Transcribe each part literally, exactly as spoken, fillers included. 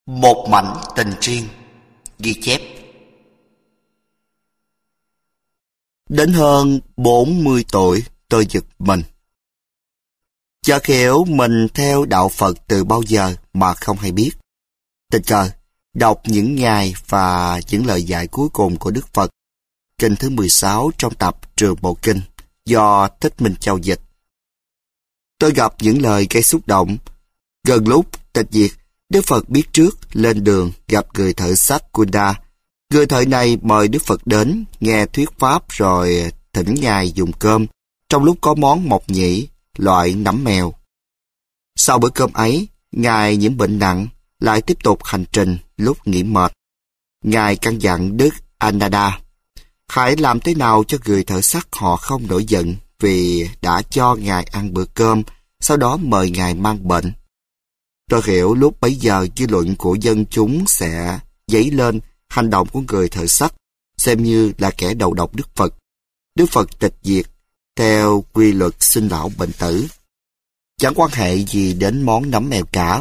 Một mảnh tình riêng. Ghi chép. Đến hơn bốn mươi tuổi, tôi giật mình. Chợt hiểu mình theo đạo Phật từ bao giờ mà không hay biết. Tình cờ, đọc những ngày và những lời dạy cuối cùng của Đức Phật, kinh thứ mười sáu trong tập Trường Bộ Kinh, do Thích Minh Châu dịch. Tôi gặp những lời gây xúc động. Gần lúc tịch diệt, Đức Phật biết trước lên đường gặp người thợ sắt Kunda. Người thợ này mời Đức Phật đến, nghe thuyết pháp rồi thỉnh Ngài dùng cơm, trong lúc có món mộc nhĩ, loại nấm mèo. Sau bữa cơm ấy, Ngài nhiễm bệnh nặng, lại tiếp tục hành trình lúc nghỉ mệt. Ngài căn dặn Đức Ananda, hãy làm thế nào cho người thợ sắt họ không nổi giận vì đã cho Ngài ăn bữa cơm, sau đó mời Ngài mang bệnh. Tôi hiểu lúc bấy giờ dư luận của dân chúng sẽ dấy lên hành động của người thợ sắt, xem như là kẻ đầu độc Đức Phật. Đức Phật tịch diệt theo quy luật sinh lão bệnh tử, chẳng quan hệ gì đến món nấm mèo cả.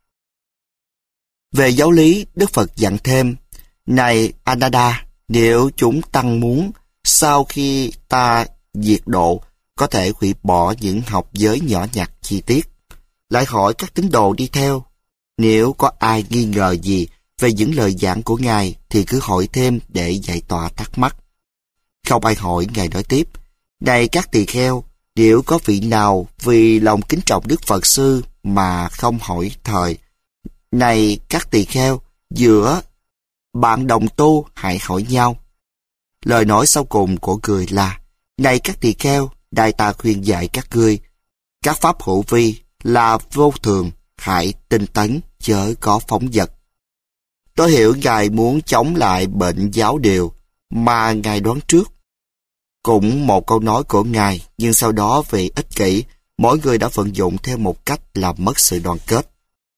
Về giáo lý, Đức Phật dặn thêm, này Ananda, nếu chúng tăng muốn, sau khi ta diệt độ, có thể hủy bỏ những học giới nhỏ nhặt chi tiết. Lại hỏi các tín đồ đi theo, nếu có ai nghi ngờ gì về những lời giảng của Ngài thì cứ hỏi thêm để giải tỏa thắc mắc. Không ai hỏi, Ngài nói tiếp, này các tỳ kheo, nếu có vị nào vì lòng kính trọng Đức Phật Sư mà không hỏi thời, này các tỳ kheo, giữa bạn đồng tu hãy hỏi nhau. Lời nói sau cùng của người là, này các tỳ kheo, Đại Ta khuyên dạy các ngươi, các pháp hữu vi là vô thường, hãy tinh tấn, chớ có phóng dật. Tôi hiểu Ngài muốn chống lại bệnh giáo điều mà Ngài đoán trước. Cũng một câu nói của Ngài, nhưng sau đó vì ích kỷ, mỗi người đã vận dụng theo một cách làm mất sự đoàn kết.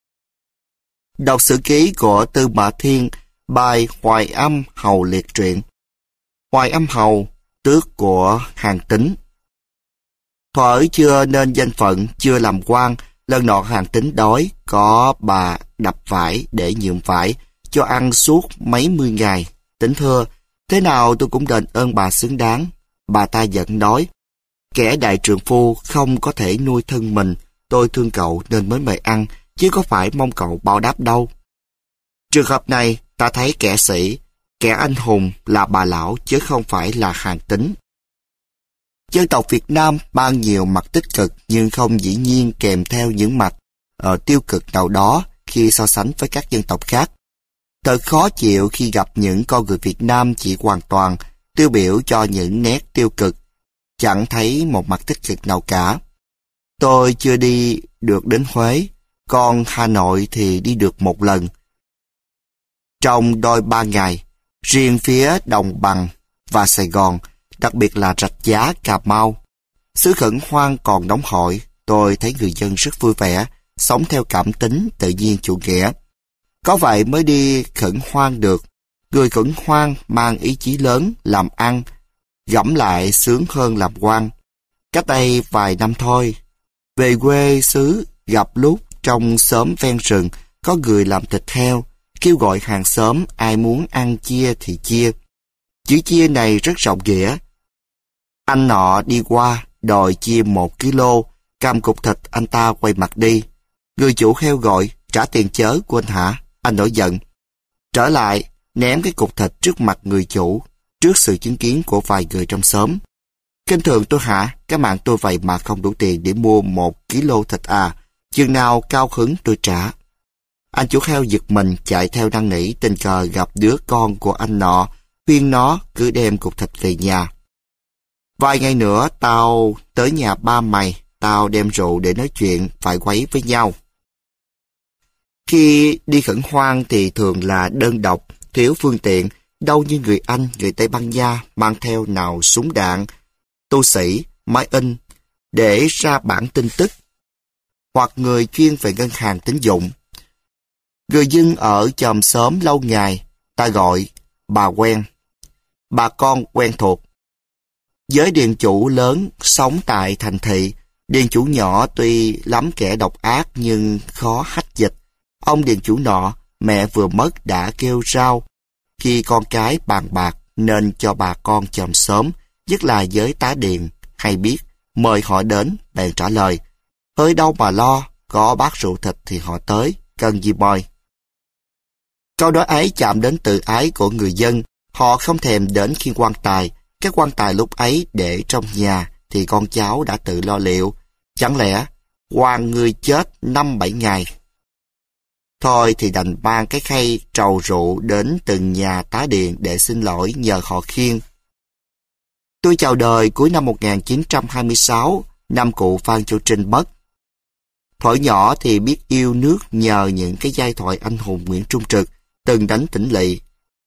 Đọc sử ký của Tư Mã Thiên, bài Hoài Âm Hầu liệt truyện. Hoài Âm Hầu, tước của Hàn Tín. Thuở chưa nên danh phận, chưa làm quan, lần nọ Hàn Tín đói, có bà đập vải để nhuộm vải, cho ăn suốt mấy mươi ngày. Tín thưa, thế nào tôi cũng đền ơn bà xứng đáng. Bà ta giận nói, kẻ đại trượng phu không có thể nuôi thân mình, tôi thương cậu nên mới mời ăn, chứ có phải mong cậu báo đáp đâu. Trường hợp này, ta thấy kẻ sĩ, kẻ anh hùng là bà lão chứ không phải là Hàn Tín. Dân tộc Việt Nam mang nhiều mặt tích cực nhưng không dĩ nhiên kèm theo những mặt ở tiêu cực nào đó khi so sánh với các dân tộc khác. Thật khó chịu khi gặp những con người Việt Nam chỉ hoàn toàn tiêu biểu cho những nét tiêu cực, chẳng thấy một mặt tích cực nào cả. Tôi chưa đi được đến Huế, còn Hà Nội thì đi được một lần. Trong đôi ba ngày, riêng phía Đồng Bằng và Sài Gòn, đặc biệt là Rạch Giá, Cà Mau, xứ Khẩn Hoang còn nóng hổi, tôi thấy người dân rất vui vẻ, sống theo cảm tính tự nhiên chủ nghĩa. Có vậy mới đi Khẩn Hoang được. Người Khẩn Hoang mang ý chí lớn, làm ăn, gẫm lại sướng hơn làm quan. Cách đây vài năm thôi, về quê xứ gặp lúc trong xóm ven rừng có người làm thịt heo, kêu gọi hàng xóm ai muốn ăn chia thì chia. Chữ chia này rất rộng nghĩa. Anh nọ đi qua, đòi chia một kilo, cầm cục thịt anh ta quay mặt đi. Người chủ heo gọi, trả tiền chớ của anh hả? Anh nổi giận. Trở lại, ném cái cục thịt trước mặt người chủ, trước sự chứng kiến của vài người trong xóm. Kinh thường tôi hả? Cái mạng tôi vậy mà không đủ tiền để mua một kilo thịt à? Chừng nào cao hứng tôi trả. Anh chủ heo giật mình chạy theo năn nỉ, tình cờ gặp đứa con của anh nọ, khuyên nó cứ đem cục thịt về nhà. Vài ngày nữa tao tới nhà ba mày, tao đem rượu để nói chuyện, phải quấy với nhau. Khi đi Khẩn Hoang thì thường là đơn độc, thiếu phương tiện, đâu như người Anh, người Tây Ban Nha mang theo nào súng đạn, tu sĩ, máy in, để ra bản tin tức, hoặc người chuyên về ngân hàng tín dụng. Người dân ở chòm xóm lâu ngày, ta gọi bà quen, bà con quen thuộc. Giới điền chủ lớn sống tại thành thị, điền chủ nhỏ tuy lắm kẻ độc ác nhưng khó hách dịch. Ông điền chủ nọ mẹ vừa mất đã kêu rao. Khi con cái bàn bạc nên cho bà con chòm xóm, nhất là giới tá điền, hay biết, mời họ đến, bèn trả lời, hơi đâu mà lo, có bát rượu thịt thì họ tới, cần gì mời. Câu nói ấy chạm đến tự ái của người dân, họ không thèm đến khiêng quan tài, các quan tài lúc ấy để trong nhà thì con cháu đã tự lo liệu, chẳng lẽ quan người chết năm bảy ngày. Thôi thì đành mang cái khay trầu rượu đến từng nhà tá điền để xin lỗi nhờ họ khiêng. Tôi chào đời cuối năm một nghìn chín trăm hai mươi sáu, năm cụ Phan Chu Trinh mất. Thuở nhỏ thì biết yêu nước nhờ những cái giai thoại anh hùng Nguyễn Trung Trực, từng đánh tỉnh lỵ.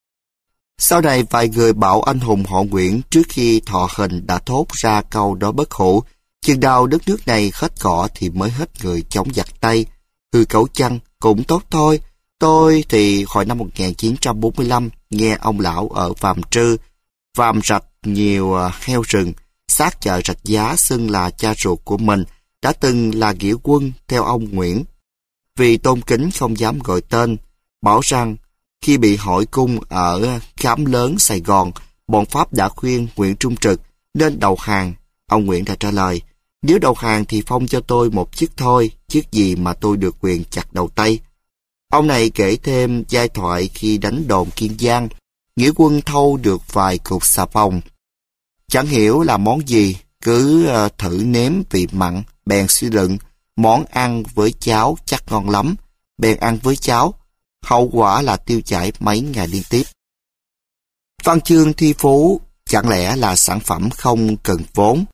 Sau này vài người bảo anh hùng họ Nguyễn trước khi thọ hình đã thốt ra câu đó bất hủ, chừng nào đất nước này hết cỏ thì mới hết người chống giặc Tây. Hư cấu chăng cũng tốt thôi. Tôi thì hồi năm một nghìn chín trăm bốn mươi lăm nghe ông lão ở Vàm Trư, Vàm Rạch nhiều heo rừng, xác chợ Rạch Giá xưng là cha ruột của mình, đã từng là nghĩa quân theo ông Nguyễn. Vì tôn kính không dám gọi tên, bảo rằng khi bị hỏi cung ở khám lớn Sài Gòn, bọn Pháp đã khuyên Nguyễn Trung Trực nên đầu hàng. Ông Nguyễn đã trả lời, nếu đầu hàng thì phong cho tôi một chức thôi, chức gì mà tôi được quyền chặt đầu Tây. Ông này kể thêm giai thoại khi đánh đồn Kiên Giang, nghĩa quân thâu được vài cục xà phòng. Chẳng hiểu là món gì, cứ uh, thử nếm vị mặn, bèn suy luận, món ăn với cháo chắc ngon lắm, bèn ăn với cháo. Hậu quả là tiêu chảy mấy ngày liên tiếp. Văn chương thi phú chẳng lẽ là sản phẩm không cần vốn.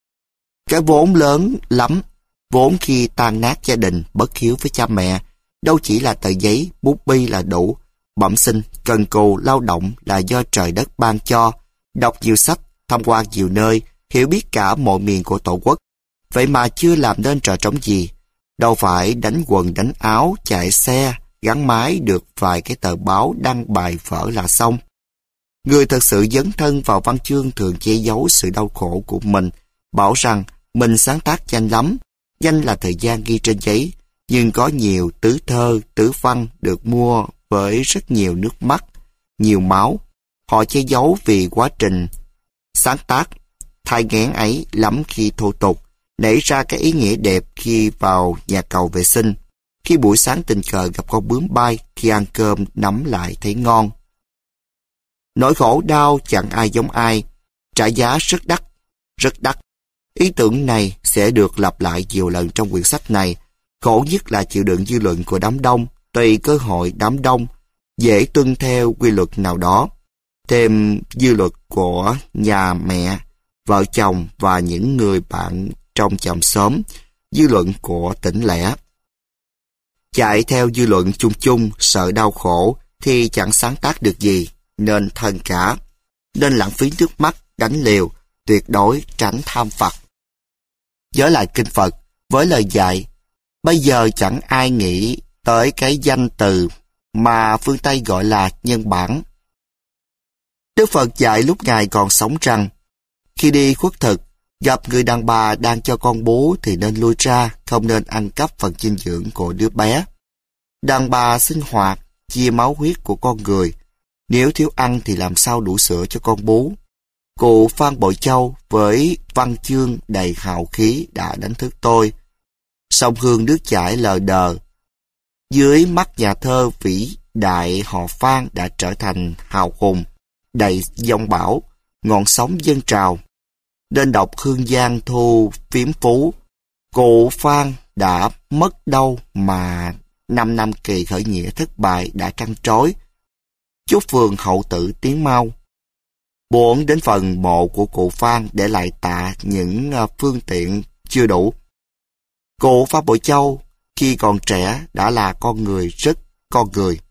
Cái vốn lớn lắm, vốn khi tan nát gia đình, bất hiếu với cha mẹ, đâu chỉ là tờ giấy, bút bi là đủ. Bẩm sinh, cần cù, lao động là do trời đất ban cho. Đọc nhiều sách, tham quan nhiều nơi, hiểu biết cả mọi miền của tổ quốc. Vậy mà chưa làm nên trò trống gì. Đâu phải đánh quần đánh áo, chạy xe, gắn máy được vài cái tờ báo đăng bài vở là xong. Người thật sự dấn thân vào văn chương thường che giấu sự đau khổ của mình, bảo rằng mình sáng tác danh lắm. Danh là thời gian ghi trên giấy, nhưng có nhiều tứ thơ, tứ văn được mua với rất nhiều nước mắt, nhiều máu. Họ che giấu vì quá trình sáng tác, thai nghén ấy lắm khi thô tục, nảy ra cái ý nghĩa đẹp khi vào nhà cầu vệ sinh. Khi buổi sáng tình cờ gặp con bướm bay, khi ăn cơm nắm lại thấy ngon. Nỗi khổ đau chẳng ai giống ai, trả giá rất đắt, rất đắt. Ý tưởng này sẽ được lặp lại nhiều lần trong quyển sách này. Khổ nhất là chịu đựng dư luận của đám đông, tùy cơ hội đám đông, dễ tuân theo quy luật nào đó. Thêm dư luật của nhà mẹ, vợ chồng và những người bạn trong chòm xóm, dư luận của tỉnh lẻ. Chạy theo dư luận chung chung, sợ đau khổ thì chẳng sáng tác được gì, nên thân cả. Nên lãng phí nước mắt, đánh liều, tuyệt đối tránh tham vặt. Nhớ lại kinh Phật, với lời dạy, bây giờ chẳng ai nghĩ tới cái danh từ mà phương Tây gọi là nhân bản. Đức Phật dạy lúc Ngài còn sống rằng, khi đi khuất thực, gặp người đàn bà đang cho con bú thì nên lui ra, không nên ăn cắp phần dinh dưỡng của đứa bé. Đàn bà sinh hoạt, chia máu huyết của con người. Nếu thiếu ăn thì làm sao đủ sữa cho con bú. Cụ Phan Bội Châu với văn chương đầy hào khí đã đánh thức tôi. Sông Hương nước chảy lờ đờ. Dưới mắt nhà thơ vĩ đại họ Phan đã trở thành hào hùng, đầy dông bão, ngọn sóng dâng trào. Nên đọc Hương Giang thu phiếm phú. Cụ Phan đã mất đâu mà năm năm kỳ khởi nghĩa thất bại đã trăn trối. Chúc phường hậu tử tiến mau. Buồn đến phần mộ của cụ Phan để lại tạ những phương tiện chưa đủ. Cụ Phan Bội Châu khi còn trẻ đã là con người rất con người.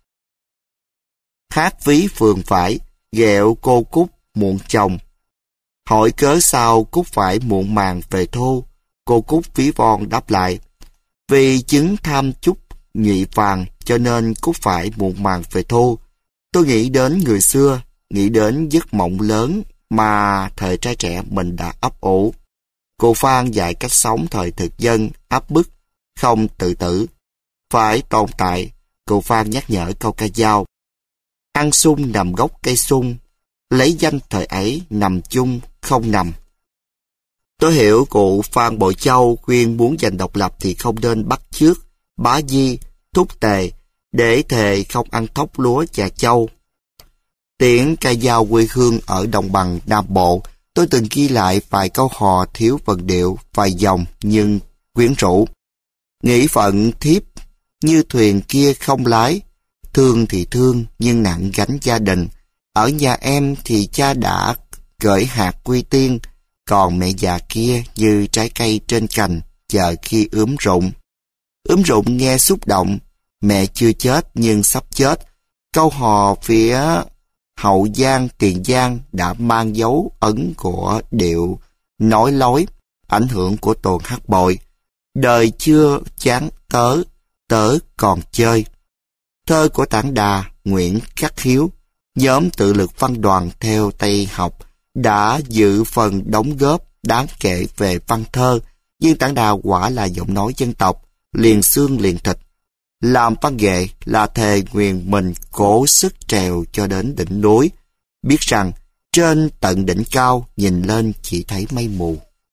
Hát ví phường phải, ghẹo cô Cúc muộn chồng. Hỏi cớ sao Cúc phải muộn màng về thô, cô Cúc ví von đáp lại. Vì chứng tham chúc nhụy vàng cho nên Cúc phải muộn màng về thô. Tôi nghĩ đến người xưa, nghĩ đến giấc mộng lớn mà thời trai trẻ mình đã ấp ủ. Cô Phan dạy cách sống thời thực dân, áp bức, không tự tử. Phải tồn tại, cụ Phan nhắc nhở câu ca dao. Ăn sung nằm gốc cây sung, lấy danh thời ấy nằm chung không nằm. Tôi hiểu cụ Phan Bội Châu khuyên muốn giành độc lập thì không nên bắt chước Bá Di, Thúc Tề để thề không ăn thóc lúa chà châu. Tiếng ca dao quê hương ở đồng bằng Nam Bộ, tôi từng ghi lại vài câu hò thiếu vần điệu, vài dòng nhưng quyến rũ. Nghĩ phận thiếp như thuyền kia không lái, thương thì thương nhưng nặng gánh gia đình. Ở nhà em thì cha đã gửi hạt quy tiên, còn mẹ già kia như trái cây trên cành, chờ khi ướm rụng. Ướm rụng nghe xúc động, mẹ chưa chết nhưng sắp chết. Câu hò phía Hậu Giang, Tiền Giang đã mang dấu ấn của điệu nói lối, ảnh hưởng của tuồng hát bội. Đời chưa chán tớ, tớ còn chơi. Thơ của Tản Đà, Nguyễn Khắc Hiếu, nhóm tự lực văn đoàn theo Tây học, đã dự phần đóng góp đáng kể về văn thơ, nhưng Tản Đà quả là giọng nói dân tộc, liền xương liền thịt. Làm văn nghệ là thề nguyện mình cố sức trèo cho đến đỉnh núi, biết rằng trên tận đỉnh cao nhìn lên chỉ thấy mây mù.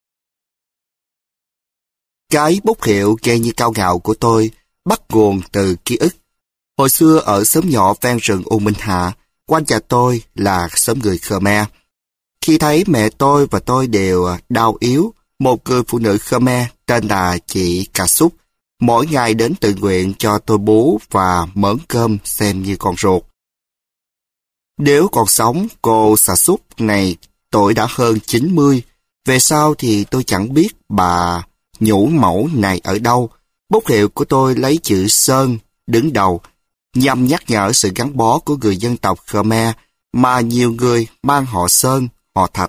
Cái bút hiệu nghe như cao ngạo của tôi bắt nguồn từ ký ức. Hồi xưa ở xóm nhỏ ven rừng U Minh Hạ, quanh nhà tôi là xóm người Khmer. Khi thấy mẹ tôi và tôi đều đau yếu, một người phụ nữ Khmer tên là chị Cà Súc, mỗi ngày đến tự nguyện cho tôi bú và mớn cơm xem như con ruột. Nếu còn sống, cô Cà Súc này tuổi đã hơn chín mươi. Về sau thì tôi chẳng biết bà nhũ mẫu này ở đâu. Bút hiệu của tôi lấy chữ Sơn đứng đầu, nhằm nhắc nhở sự gắn bó của người dân tộc Khmer mà nhiều người mang họ Sơn, họ Thạch.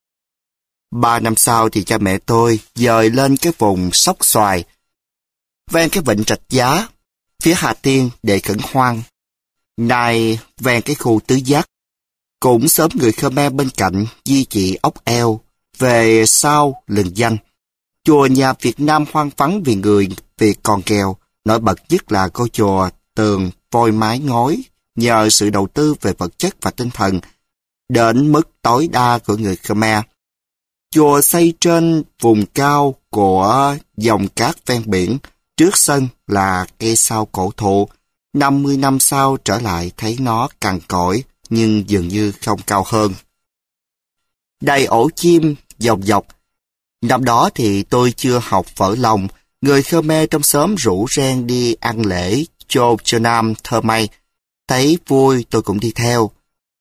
Ba năm sau thì cha mẹ tôi dời lên cái vùng Sóc Xoài, ven cái vịnh Rạch Giá, phía Hà Tiên để khẩn hoang. Nay ven cái khu Tứ Giác, cũng sớm người Khmer bên cạnh di chỉ ốc eo, về sau lừng danh. Chùa nhà Việt Nam hoang vắng vì người Việt còn nghèo, nổi bật nhất là ngôi chùa tường vôi mái ngói, nhờ sự đầu tư về vật chất và tinh thần đến mức tối đa của người Khmer. Chùa xây trên vùng cao của dòng cát ven biển, trước sân là cây sao cổ thụ. năm mươi năm sau trở lại thấy nó cằn cỗi nhưng dường như không cao hơn. Đầy ổ chim dọc dọc. Năm đó thì tôi chưa học phở lòng, người Khmer trong xóm rủ reng đi ăn lễ Chô Chơ Nam Thơ Mây. Thấy vui tôi cũng đi theo.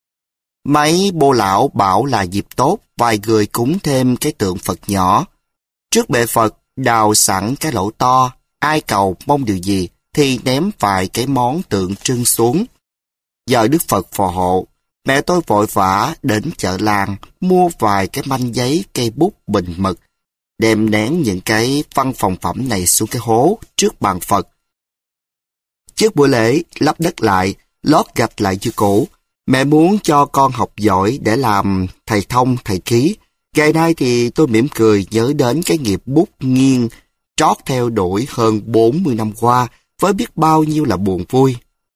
Mấy bô lão bảo là dịp tốt, vài người cúng thêm cái tượng Phật nhỏ. Trước bệ Phật đào sẵn cái lỗ to, ai cầu mong điều gì thì ném vài cái món tượng trưng xuống. Giờ Đức Phật phò hộ, mẹ tôi vội vã đến chợ làng mua vài cái manh giấy, cây bút, bình mực, đem nén những cái văn phòng phẩm này xuống cái hố trước bàn Phật. Trước buổi lễ lắp đất lại, lót gạch lại như cũ. Mẹ muốn cho con học giỏi để làm thầy thông, thầy ký. Ngày nay thì tôi mỉm cười nhớ đến cái nghiệp bút nghiêng trót theo đuổi hơn bốn mươi năm qua với biết bao nhiêu là buồn vui.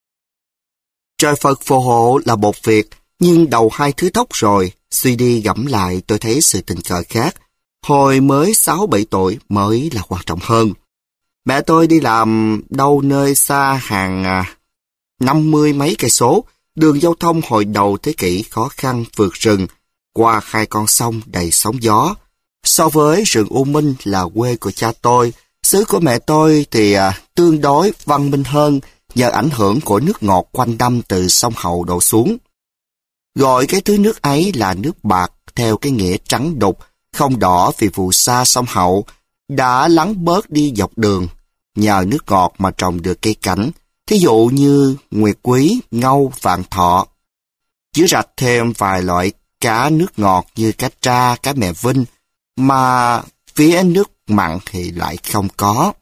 Trời Phật phù hộ là một việc, nhưng đầu hai thứ tóc rồi, suy đi gẫm lại tôi thấy sự tình cờ khác. Hồi mới sáu bảy tuổi mới là quan trọng hơn. Mẹ tôi đi làm đâu nơi xa hàng à, năm mươi mấy cây số, đường giao thông hồi đầu thế kỷ khó khăn vượt rừng, qua hai con sông đầy sóng gió. So với rừng U Minh là quê của cha tôi, xứ của mẹ tôi thì à, tương đối văn minh hơn nhờ ảnh hưởng của nước ngọt quanh năm từ sông Hậu đổ xuống. Gọi cái thứ nước ấy là nước bạc theo cái nghĩa trắng đục, không đỏ vì phù sa sông Hậu đã lắng bớt đi dọc đường. Nhờ nước ngọt mà trồng được cây cảnh, thí dụ như nguyệt quý, ngâu, vạn thọ. Dưới rạch thêm vài loại cá nước ngọt như cá tra, cá mè vinh, mà phía nước mặn thì lại không có.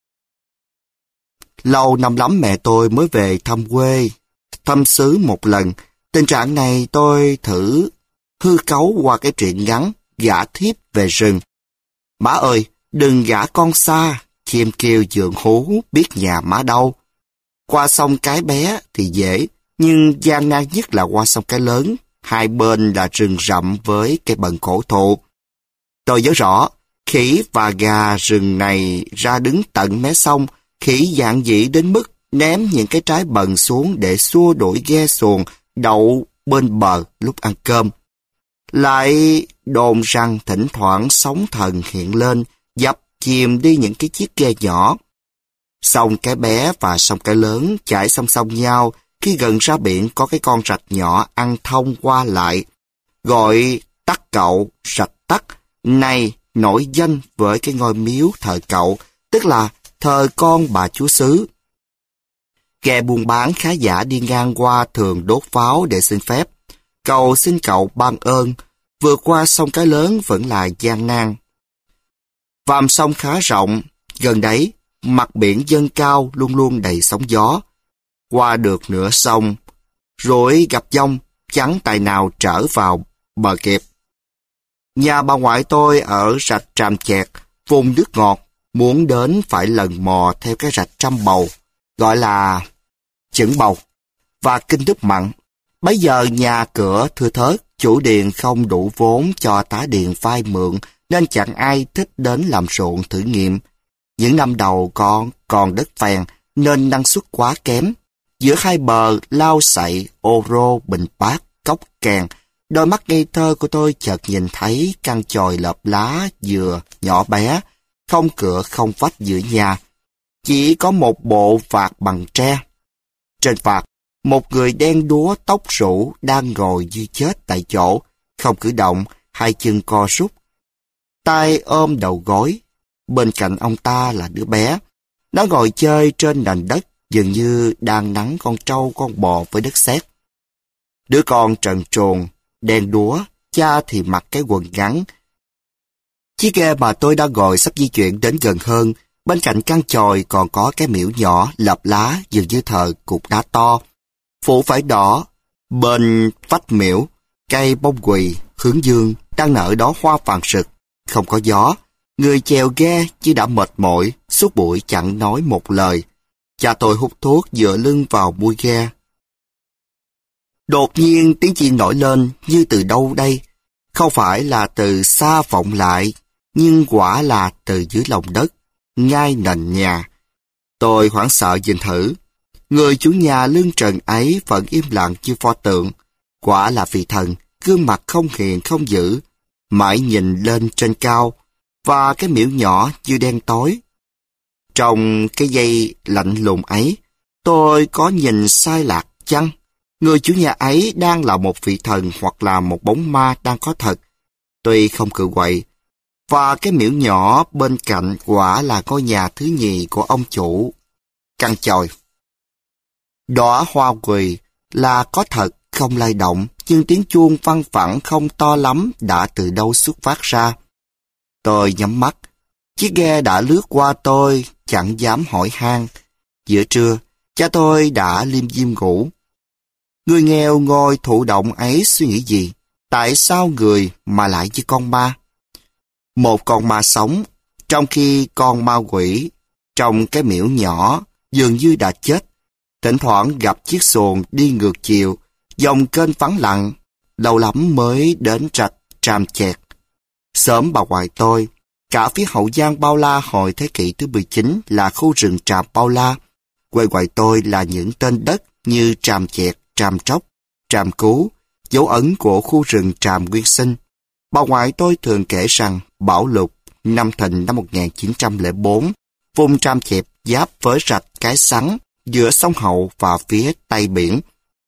Lâu năm lắm mẹ tôi mới về thăm quê, thăm xứ một lần. Tình trạng này tôi thử hư cấu qua cái chuyện ngắn gả thiếp về rừng. Má ơi, đừng gả con xa, chim kêu giường hú biết nhà má đâu. Qua sông Cái Bé thì dễ, nhưng gian nan nhất là qua sông Cái Lớn. Hai bên là rừng rậm với cây bần cổ thụ. Tôi nhớ rõ, khỉ và gà rừng này ra đứng tận mé sông, khỉ dạn dĩ đến mức ném những cái trái bần xuống để xua đuổi ghe xuồng đậu bên bờ lúc ăn cơm. Lại đồn rằng thỉnh thoảng sóng thần hiện lên, dập chìm đi những cái chiếc ghe nhỏ. Sông Cái Bé và sông Cái Lớn chảy song song nhau. Khi gần ra biển có cái con rạch nhỏ ăn thông qua lại, gọi Tắc Cậu, rạch Tắc, này nổi danh với cái ngôi miếu thờ Cậu, tức là thờ con bà chúa xứ. Ghe buôn bán khá giả đi ngang qua thường đốt pháo để xin phép. Cầu xin Cậu ban ơn, vượt qua sông Cái Lớn vẫn là gian nan. Vàm sông khá rộng, gần đấy, mặt biển dâng cao luôn luôn đầy sóng gió. Qua được nửa sông, rồi gặp dông, chẳng tài nào trở vào bờ kịp. Nhà bà ngoại tôi ở rạch Tràm Chẹt, vùng nước ngọt, muốn đến phải lần mò theo cái rạch Trăm Bầu, gọi là Chững Bầu, và kinh nước mặn. Bấy giờ nhà cửa thưa thớt, chủ điền không đủ vốn cho tá điền vay mượn, nên chẳng ai thích đến làm ruộng thử nghiệm. Những năm đầu con còn đất phèn, nên năng suất quá kém. Giữa hai bờ lao sậy, ô rô, bình bát, cốc kèn, đôi mắt ngây thơ của tôi chợt nhìn thấy căn chòi lợp lá dừa nhỏ bé, không cửa không vách giữa nhà. Chỉ có một bộ vạt bằng tre. Trên vạt, một người đen đúa tóc rủ đang ngồi như chết tại chỗ, không cử động, hai chân co rút, tay ôm đầu gối. Bên cạnh ông ta là đứa bé. Nó ngồi chơi trên nền đất, dường như đang nắn con trâu con bò với đất sét. Đứa con trần truồng, đen đúa, cha thì mặc cái quần ngắn. Chiếc ghe mà tôi đang ngồi sắp di chuyển đến gần hơn. Bên cạnh căn chòi còn có cái miễu nhỏ lợp lá dường như thờ cục đá to. Phủ vải đỏ, bên vách miễu, cây bông quỳ, hướng dương đang nở đó hoa vàng rực. Không có gió. Người chèo ghe chỉ đã mệt mỏi, suốt buổi chẳng nói một lời. Cha tôi hút thuốc dựa lưng vào mui ghe. Đột nhiên tiếng chi nổi lên như từ đâu đây. Không phải là từ xa vọng lại, nhưng quả là từ dưới lòng đất, ngay nền nhà. Tôi hoảng sợ nhìn thử. Người chủ nhà lưng trần ấy vẫn im lặng như pho tượng. Quả là vị thần, gương mặt không hiền không dữ, mãi nhìn lên trên cao, và cái miễu nhỏ như đen tối. Trong cái giây lạnh lùng ấy, tôi có nhìn sai lạc chăng? Người chủ nhà ấy đang là một vị thần hoặc là một bóng ma đang có thật. Tuy không cự quậy, và cái miễu nhỏ bên cạnh quả là ngôi nhà thứ nhì của ông chủ căn chòi. Đóa hoa quỳ là có thật không lay động, nhưng tiếng chuông văng vẳng không to lắm đã từ đâu xuất phát ra. Tôi nhắm mắt. Chiếc ghe đã lướt qua tôi, chẳng dám hỏi han. Giữa trưa, cha tôi đã liêm diêm ngủ. Người nghèo ngồi thụ động ấy suy nghĩ gì? Tại sao người mà lại như con ma? Một con ma sống, trong khi con ma quỷ trong cái miễu nhỏ dường như đã chết. Thỉnh thoảng gặp chiếc xuồng đi ngược chiều, dòng kênh vắng lặng, lâu lắm mới đến rạch Tràm Chẹt. Sớm bà ngoại tôi, cả phía Hậu Giang Bao La hồi thế kỷ thứ mười chín là khu rừng Tràm Bao La. Quê ngoại tôi là những tên đất như Tràm Chẹt, Tràm Tróc, Tràm Cú, dấu ấn của khu rừng Tràm Nguyên Sinh. Bà ngoại tôi thường kể rằng bão lụt năm Thìn năm một nghìn chín trăm lẻ bốn, vùng Tràm Chẹt giáp với rạch Cái Sắn giữa sông Hậu và phía Tây biển.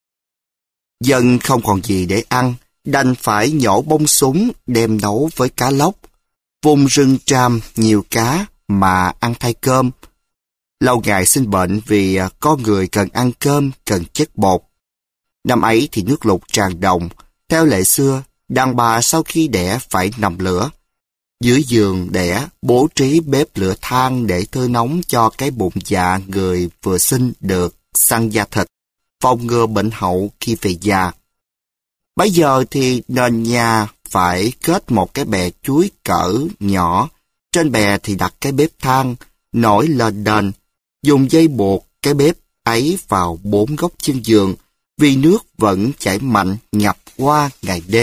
Dân không còn gì để ăn, đành phải nhổ bông súng đem nấu với cá lóc. Vùng rừng Tràm nhiều cá mà ăn thay cơm. Lâu ngày sinh bệnh vì con người cần ăn cơm, cần chất bột. Năm ấy thì nước lụt tràn đồng. Theo lệ xưa, đàn bà sau khi đẻ phải nằm lửa. Dưới giường đẻ, bố trí bếp lửa than để thơi nóng cho cái bụng dạ người vừa sinh được săn da thịt, phòng ngừa bệnh hậu khi về già. Bây giờ thì nền nhà phải kết một cái bè chuối cỡ nhỏ. Trên bè thì đặt cái bếp than, nổi lên đền, dùng dây buộc cái bếp ấy vào bốn góc chân giường, vì nước vẫn chảy mạnh ngập qua ngày đêm.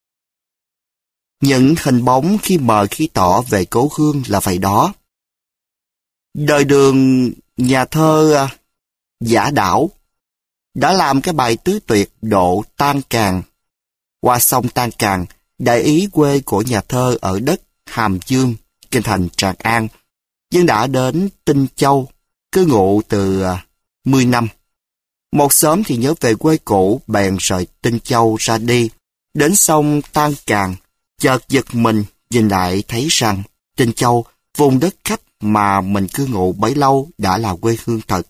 Những hình bóng khi mờ khi tỏ về cố hương là vậy đó. Đời Đường, nhà thơ Giả Đảo, đã làm cái bài tứ tuyệt độ Tan Càng. Qua sông Tan Càng, đại ý quê của nhà thơ ở đất Hàm Dương, kinh thành Tràng An, nhưng đã đến Tinh Châu, cư ngụ từ mười năm. Một sớm thì nhớ về quê cũ, bèn rời Tinh Châu ra đi. Đến sông Tan Càng, chợt giật mình nhìn lại thấy rằng Tinh Châu, vùng đất khách mà mình cư ngụ bấy lâu, đã là quê hương thật.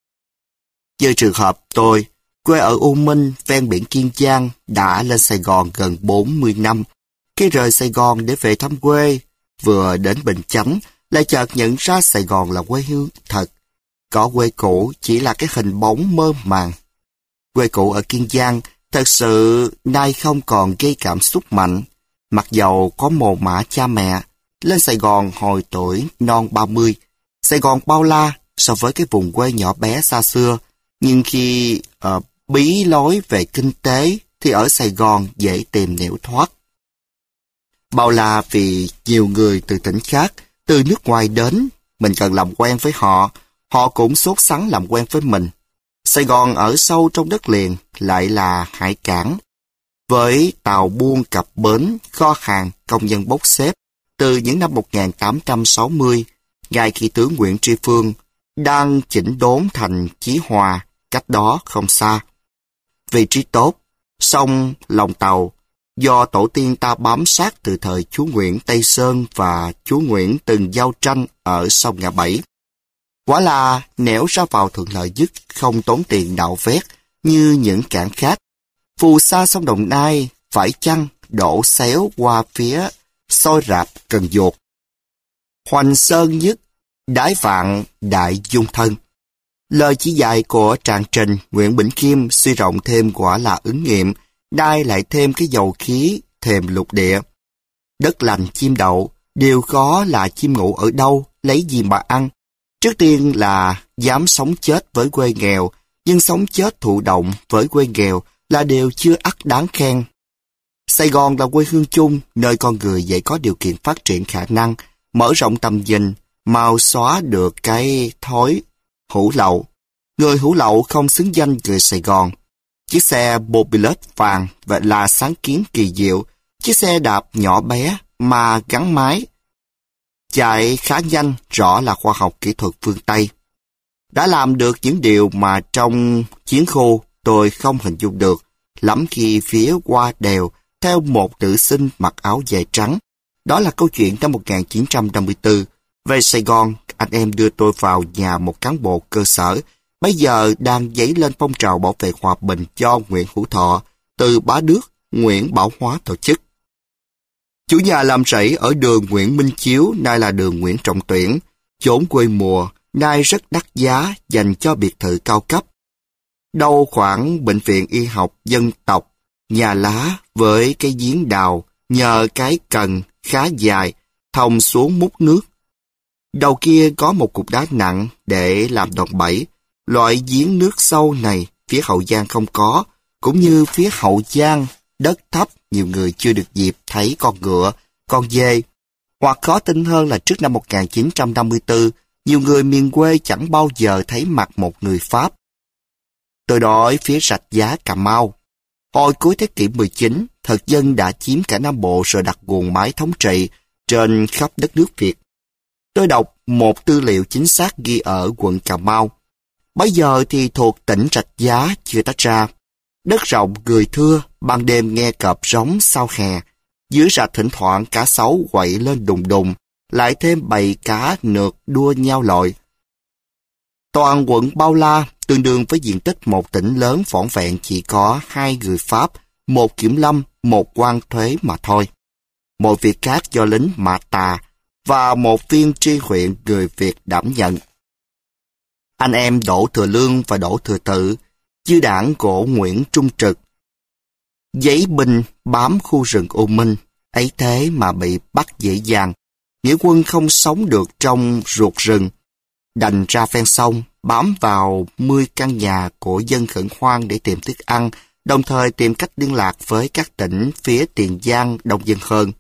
Như trường hợp tôi, quê ở U Minh, ven biển Kiên Giang, đã lên Sài Gòn gần bốn mươi năm. Khi rời Sài Gòn để về thăm quê, vừa đến Bình Chánh, lại chợt nhận ra Sài Gòn là quê hương thật. Có quê cũ chỉ là cái hình bóng mơ màng. Quê cũ ở Kiên Giang thật sự nay không còn gây cảm xúc mạnh. Mặc dầu có mồ mả cha mẹ, lên Sài Gòn hồi tuổi non ba mươi. Sài Gòn bao la so với cái vùng quê nhỏ bé xa xưa. Nhưng khi uh, bí lối về kinh tế thì ở Sài Gòn dễ tìm nẻo thoát. Bao la vì nhiều người từ tỉnh khác, từ nước ngoài đến, mình cần làm quen với họ, họ cũng sốt sắng làm quen với mình. Sài Gòn ở sâu trong đất liền lại là hải cảng, với tàu buôn cập bến, kho hàng, công nhân bốc xếp, từ những năm một nghìn tám trăm sáu mươi, ngay khi tướng Nguyễn Tri Phương đang chỉnh đốn thành Chí Hòa, cách đó không xa. Vị trí tốt, sông lòng tàu, do tổ tiên ta bám sát từ thời chúa Nguyễn Tây Sơn và chúa Nguyễn từng giao tranh ở sông Ngã Bảy. Quả là nẻo ra vào thuận lợi nhất, không tốn tiền nạo vét như những cảng khác. Phù sa sông Đồng Nai phải chăng đổ xéo qua phía Xôi Rạp Cần Duột. Hoành sơn nhất, đái vạn đại dung thân. Lời chỉ dạy của tràng trình Nguyễn Bỉnh Khiêm suy rộng thêm quả là ứng nghiệm, đai lại thêm cái dầu khí thềm lục địa. Đất lành chim đậu, điều khó là chim ngủ ở đâu, lấy gì mà ăn. Trước tiên là dám sống chết với quê nghèo, nhưng sống chết thụ động với quê nghèo là điều chưa ắt đáng khen. Sài Gòn là quê hương chung, nơi con người dễ có điều kiện phát triển khả năng, mở rộng tầm nhìn, mau xóa được cái thói hủ lậu. Người hủ lậu không xứng danh người Sài Gòn. Chiếc xe Mobilet vàng và là sáng kiến kỳ diệu, chiếc xe đạp nhỏ bé mà gắn máy, chạy khá nhanh, rõ là khoa học kỹ thuật phương Tây. Đã làm được những điều mà trong chiến khu tôi không hình dung được, lắm khi phía qua đèo theo một nữ sinh mặc áo dài trắng. Đó là câu chuyện năm một nghìn chín trăm năm mươi tư. Về Sài Gòn, anh em đưa tôi vào nhà một cán bộ cơ sở, bây giờ đang dấy lên phong trào bảo vệ hòa bình cho Nguyễn Hữu Thọ, từ Bá Đức, Nguyễn Bảo Hóa tổ chức. Chủ nhà làm rẫy ở đường Nguyễn Minh Chiếu, nay là đường Nguyễn Trọng Tuyển, chốn quê mùa, nay rất đắt giá dành cho biệt thự cao cấp. Đâu khoảng bệnh viện y học dân tộc, nhà lá với cái giếng đào, nhờ cái cần khá dài, thông xuống múc nước. Đầu kia có một cục đá nặng để làm đòn bẩy. Loại giếng nước sâu này phía Hậu Giang không có, cũng như phía Hậu Giang, đất thấp, nhiều người chưa được dịp thấy con ngựa, con dê. Hoặc khó tin hơn là trước năm một nghìn chín trăm năm mươi tư, nhiều người miền quê chẳng bao giờ thấy mặt một người Pháp. Tôi đói phía Rạch Giá, Cà Mau. Hồi cuối thế kỷ mười chín, thực dân đã chiếm cả Nam Bộ rồi đặt guồng máy thống trị trên khắp đất nước Việt. Tôi đọc một tư liệu chính xác ghi ở quận Cà Mau. Bây giờ thì thuộc tỉnh Rạch Giá chưa tách ra. Đất rộng người thưa, ban đêm nghe cọp rống sau hè. Dưới rạch thỉnh thoảng cá sấu quậy lên đùng đùng, lại thêm bầy cá nượt đua nhau lội. Toàn quận bao la, tương đương với diện tích một tỉnh lớn vỏn vẹn chỉ có hai người Pháp, một kiểm lâm, một quan thuế mà thôi. Mọi việc khác do lính Mã Tà và một viên tri huyện người Việt đảm nhận. Anh em Đỗ Thừa Lương và Đỗ Thừa Tự, chư đảng của Nguyễn Trung Trực, giấy binh bám khu rừng U Minh, ấy thế mà bị bắt dễ dàng. Nghĩa quân không sống được trong ruột rừng. đành ra ven sông, bám vào mươi căn nhà của dân khẩn hoang để tìm thức ăn, đồng thời tìm cách liên lạc với các tỉnh phía Tiền Giang đông dân hơn.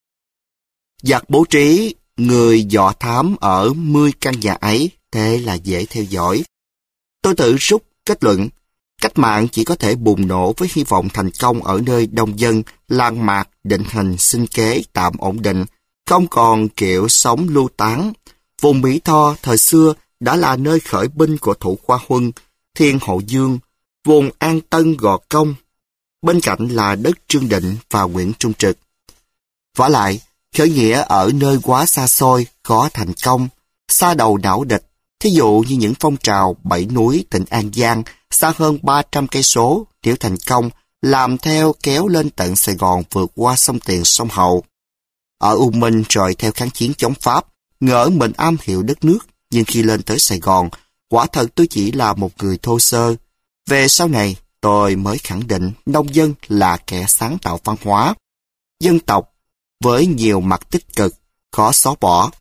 Giặc bố trí người dò thám ở mươi căn nhà ấy, thế là dễ theo dõi. Tôi tự rút kết luận, cách mạng chỉ có thể bùng nổ với hy vọng thành công ở nơi đông dân, lan mạc, định hình sinh kế tạm ổn định, không còn kiểu sống lưu tán. Vùng Mỹ Tho thời xưa đã là nơi khởi binh của Thủ Khoa Huân, Thiên Hậu Dương, vùng An Tân Gò Công. Bên cạnh là đất Trương Định và Nguyễn Trung Trực. Vả lại, khởi nghĩa ở nơi quá xa xôi, khó thành công, xa đầu não địch, thí dụ như những phong trào Bảy Núi, tỉnh An Giang, xa hơn ba trăm cây số, nếu thành công, làm theo kéo lên tận Sài Gòn vượt qua sông Tiền sông Hậu. Ở U Minh rồi theo kháng chiến chống Pháp, ngỡ mình am hiểu đất nước, nhưng khi lên tới Sài Gòn, quả thật tôi chỉ là một người thô sơ. Về sau này, tôi mới khẳng định nông dân là kẻ sáng tạo văn hóa, dân tộc, với nhiều mặt tích cực, khó xóa bỏ.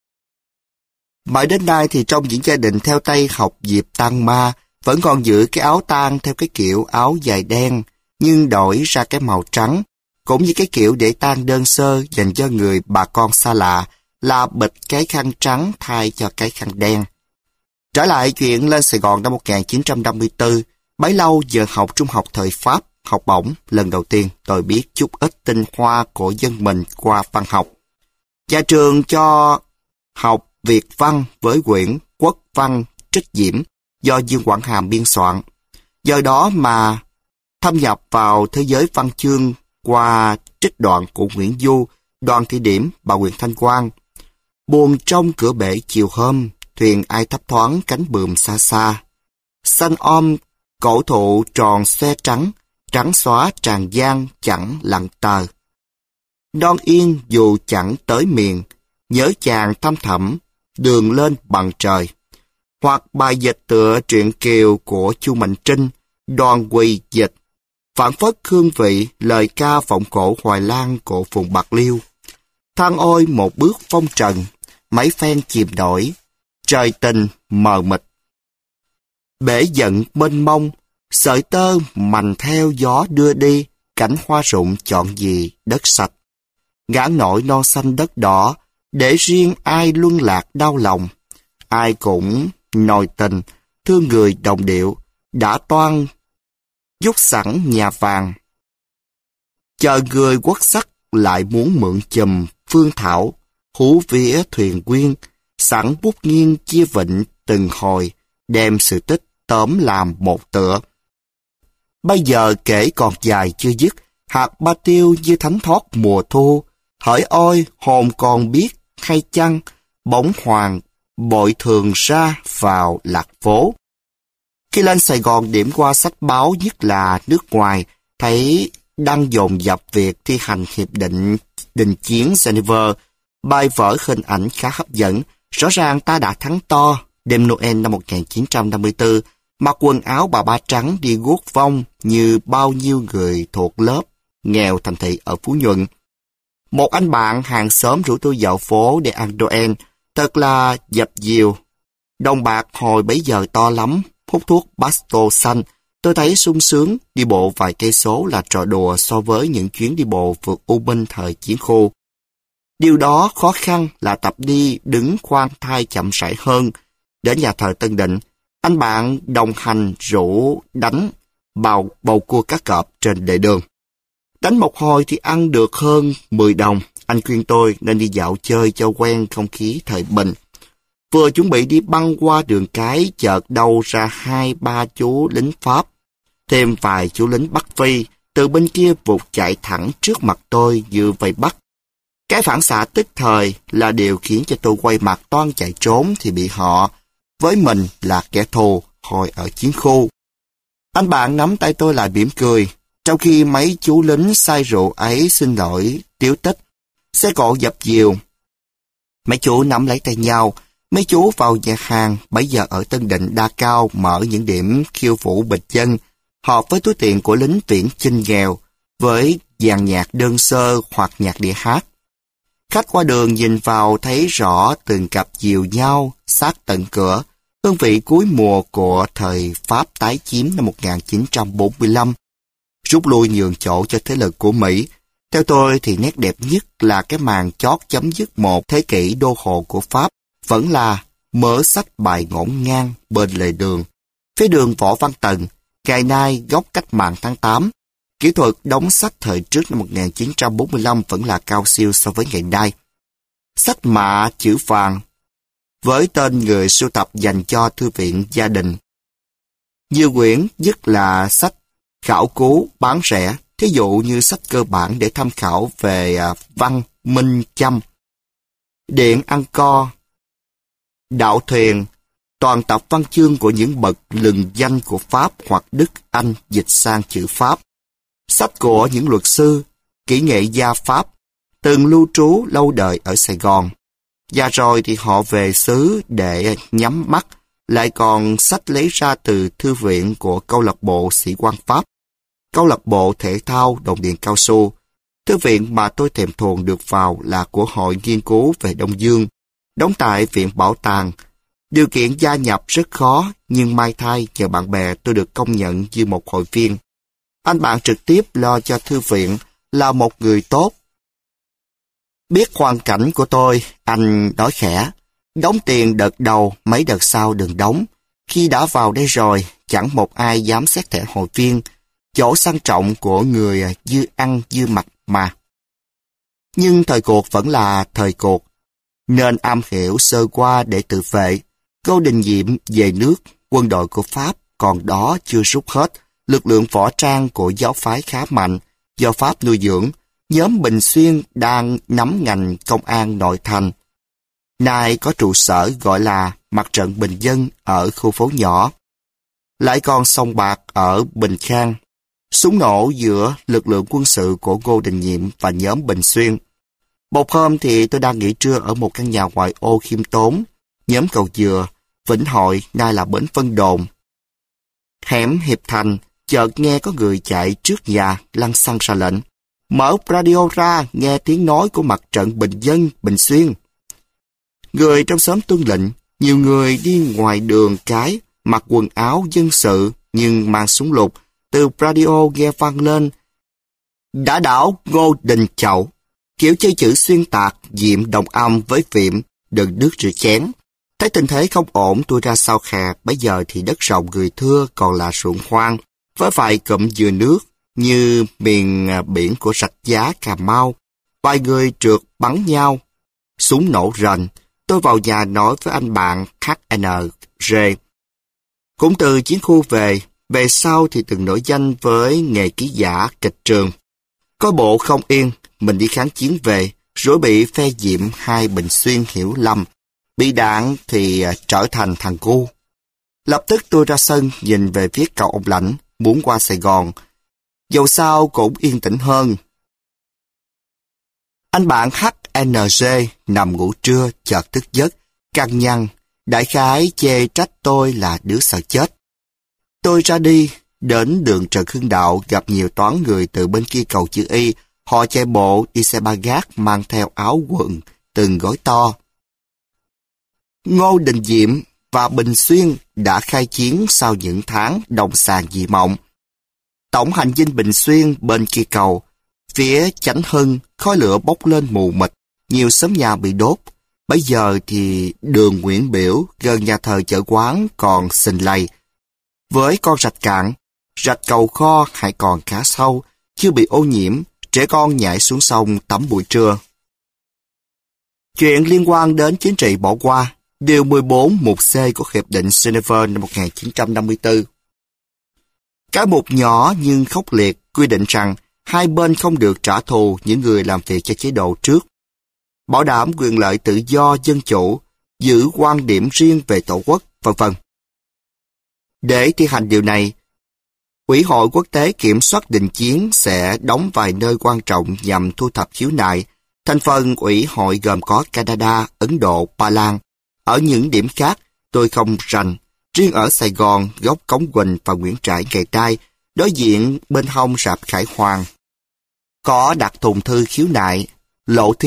Mãi đến nay thì trong những gia đình theo Tây học dịp tang ma, vẫn còn giữ cái áo tang theo cái kiểu áo dài đen, nhưng đổi ra cái màu trắng, cũng như cái kiểu để tang đơn sơ dành cho người bà con xa lạ, là bịt cái khăn trắng thay cho cái khăn đen. Trở lại chuyện lên Sài Gòn năm một nghìn chín trăm năm mươi tư, bấy lâu giờ học trung học thời Pháp, học bổng, lần đầu tiên tôi biết chút ít tinh hoa của dân mình qua văn học. Nhà trường cho học Việt văn với quyển Quốc văn Trích Diễm do Dương Quảng Hàm biên soạn. Do đó mà thâm nhập vào thế giới văn chương qua trích đoạn của Nguyễn Du, Đoàn Thị Điểm, bà Nguyễn Thanh Quang. Buồn trong cửa bể chiều hôm, thuyền ai thấp thoáng cánh buồm xa xa. Xanh om, cổ thụ tròn xe trắng, trắng xóa tràn gian chẳng lặng tờ. Non yên dù chẳng tới miền, nhớ chàng thăm thẳm, đường lên bằng trời. Hoặc bài dịch tựa truyện Kiều của Chu Mạnh Trinh, Đoàn Quỳ dịch, phản phất hương vị lời ca vọng cổ Hoài Lan của vùng Bạc Liêu. Than ôi một bước phong trần, mấy phen chìm nổi, trời tình mờ mịt. Bể giận mênh mông, sợi tơ mành theo gió đưa đi, cảnh hoa rụng chọn gì đất sạch. Ngã nổi non xanh đất đỏ, để riêng ai luân lạc đau lòng. Ai cũng nồi tình, thương người đồng điệu, đã toan dút sẵn nhà vàng. Chờ người quất sắc lại muốn mượn chùm phương thảo, hú vía thuyền quyên, sẵn bút nghiêng chia vịnh từng hồi, đem sự tích tóm làm một tựa. Bây giờ kể còn dài chưa dứt, hạt ba tiêu như thánh thoát mùa thu, hỡi ôi hồn còn biết hay chăng, bóng hoàng bội thường ra vào lạc phố. Khi lên Sài Gòn điểm qua sách báo nhất là nước ngoài, thấy đang dồn dập việc thi hành hiệp định đình chiến Geneva, bài vở hình ảnh khá hấp dẫn, rõ ràng ta đã thắng to. Đêm Noel năm một nghìn chín trăm năm mươi tư, mặc quần áo bà ba trắng đi guốc vong như bao nhiêu người thuộc lớp nghèo thành thị ở Phú Nhuận. Một anh bạn hàng xóm rủ tôi dạo phố để ăn Noel, thật là dập dìu. Đồng bạc hồi bấy giờ to lắm, hút thuốc Basto xanh, tôi thấy sung sướng, đi bộ vài cây số là trò đùa so với những chuyến đi bộ vượt U Minh thời chiến khu. Điều đó khó khăn là tập đi đứng khoan thai chậm rãi hơn. Đến nhà thờ Tân Định, anh bạn đồng hành rủ đánh bầu bầu cua cá cọp trên lề đường. Đánh một hồi thì ăn được hơn mười đồng. Anh khuyên tôi nên đi dạo chơi cho quen không khí thời bình. Vừa chuẩn bị đi băng qua đường cái, chợt đâu ra hai ba chú lính Pháp, thêm vài chú lính Bắc Phi, từ bên kia vụt chạy thẳng trước mặt tôi như vây bắt. Cái phản xạ tức thời là điều khiến cho tôi quay mặt toan chạy trốn thì bị họ, với mình là kẻ thù, hồi ở chiến khu. Anh bạn nắm tay tôi lại mỉm cười, trong khi mấy chú lính say rượu ấy xin lỗi, tiếu tích. Xe cộ dập dìu. Mấy chú nắm lấy tay nhau, mấy chú vào nhà hàng, bấy giờ ở Tân Định Đa Cao mở những điểm khiêu vũ bình dân, hợp với túi tiền của lính tuyển chinh nghèo, với dàn nhạc đơn sơ hoặc nhạc đĩa hát. Khách qua đường nhìn vào thấy rõ từng cặp dìu nhau sát tận cửa, hương vị cuối mùa của thời Pháp tái chiếm năm một nghìn chín trăm bốn mươi lăm, rút lui nhường chỗ cho thế lực của Mỹ. Theo tôi thì nét đẹp nhất là cái màn chót chấm dứt một thế kỷ đô hộ của Pháp vẫn là mớ sách bài ngổn ngang bên lề đường. Phía đường Võ Văn Tần, ngày nay góc cách mạng tháng tám, kỹ thuật đóng sách thời trước năm một nghìn chín trăm bốn mươi lăm vẫn là cao siêu so với ngày nay. Sách mạ chữ vàng với tên người sưu tập dành cho thư viện gia đình. Nhiều quyển nhất là sách khảo cứu bán rẻ, thí dụ như sách cơ bản để tham khảo về văn, minh, châm, điện ăn co, đạo thuyền, toàn tập văn chương của những bậc lừng danh của Pháp hoặc Đức, Anh dịch sang chữ Pháp, sách của những luật sư, kỹ nghệ gia Pháp, từng lưu trú lâu đời ở Sài Gòn. Và rồi thì họ về xứ để nhắm mắt, lại còn sách lấy ra từ thư viện của câu lạc bộ sĩ quan Pháp, câu lạc bộ thể thao đồng điện cao su. Thư viện mà tôi thèm thuồng được vào là của Hội Nghiên cứu về Đông Dương, đóng tại Viện Bảo tàng. Điều kiện gia nhập rất khó, nhưng may thay nhờ bạn bè tôi được công nhận như một hội viên. Anh bạn trực tiếp lo cho thư viện là một người tốt. Biết hoàn cảnh của tôi, anh nói khẽ, đóng tiền đợt đầu, mấy đợt sau đừng đóng. Khi đã vào đây rồi, chẳng một ai dám xét thẻ hội viên, chỗ sang trọng của người dư ăn dư mặc mà. Nhưng thời cuộc vẫn là thời cuộc, nên am hiểu sơ qua để tự vệ. Ngô Đình Diệm về nước, quân đội của Pháp còn đó chưa rút hết, lực lượng võ trang của giáo phái khá mạnh, do Pháp nuôi dưỡng. Nhóm Bình Xuyên đang nắm ngành công an nội thành. Nay có trụ sở gọi là Mặt trận Bình Dân ở khu phố nhỏ. Lại còn sòng bạc ở Bình Khang. Súng nổ giữa lực lượng quân sự của Ngô Đình Diệm và nhóm Bình Xuyên. Một hôm thì tôi đang nghỉ trưa ở một căn nhà ngoại ô khiêm tốn, nhóm Cầu Dừa, Vĩnh Hội, nay là bến Vân Đồn. Hẻm Hiệp Thành, chợt nghe có người chạy trước nhà lăn xăng ra lệnh. Mở radio ra, nghe tiếng nói của Mặt trận Bình Dân, Bình Xuyên. Người trong xóm tuân lệnh, nhiều người đi ngoài đường cái, mặc quần áo dân sự nhưng mang súng lục, từ radio nghe vang lên. Đã đảo Ngô Đình Chậu, kiểu chơi chữ xuyên tạc, Diệm đồng âm với Việm, đừng đứt rửa chén. Thấy tình thế không ổn, tôi ra sau khe, bây giờ thì đất rộng người thưa còn là ruộng hoang, với vài cụm dừa nước, như miền biển của Rạch Giá, Cà Mau. Vài người trượt bắn nhau, súng nổ rền. Tôi vào nhà nói với anh bạn hát en rờ. Cũng từ chiến khu về, về sau thì từng nổi danh với nghề ký giả kịch trường. Coi bộ không yên, mình đi kháng chiến về, rồi bị phe Diệm hai Bình Xuyên hiểu lầm. Bị đạn thì trở thành thằng gu. Lập tức tôi ra sân nhìn về phía cầu Ông Lãnh, muốn qua Sài Gòn. Dầu sao cũng yên tĩnh hơn. Anh bạn hát en rờ nằm ngủ trưa chợt thức giấc, căng nhăn, đại khái chê trách tôi là đứa sợ chết. Tôi ra đi, đến đường Trần Hưng Đạo gặp nhiều toán người từ bên kia cầu chữ Y. Họ chạy bộ đi xe ba gác mang theo áo quần, từng gói to. Ngô Đình Diệm và Bình Xuyên đã khai chiến sau những tháng đồng sàng dị mộng. Tổng hành dinh Bình Xuyên bên kia cầu, phía Chánh Hưng, khói lửa bốc lên mù mịt, nhiều xóm nhà bị đốt. Bây giờ thì đường Nguyễn Biểu gần nhà thờ chợ quán còn xình lầy. Với con rạch cạn, rạch cầu kho hãy còn khá sâu, chưa bị ô nhiễm, trẻ con nhảy xuống sông tắm buổi trưa. Chuyện liên quan đến chính trị bỏ qua, Điều mười bốn mục C của Hiệp định Geneva năm một nghìn chín trăm năm mươi tư. Cái mục nhỏ nhưng khốc liệt quy định rằng hai bên không được trả thù những người làm việc cho chế độ trước, bảo đảm quyền lợi tự do dân chủ, giữ quan điểm riêng về tổ quốc, vân vân. Để thi hành điều này, Ủy hội Quốc tế Kiểm soát Đình chiến sẽ đóng vài nơi quan trọng nhằm thu thập khiếu nại. Thành phần Ủy hội gồm có Canada, Ấn Độ, Ba Lan. Ở những điểm khác, tôi không rành. Riêng ở Sài Gòn, góc Cống Quỳnh và Nguyễn Trãi Ngày Trai, đối diện bên hông rạp Khải Hoàng, có đặt thùng thư khiếu nại. Lộ Thiên,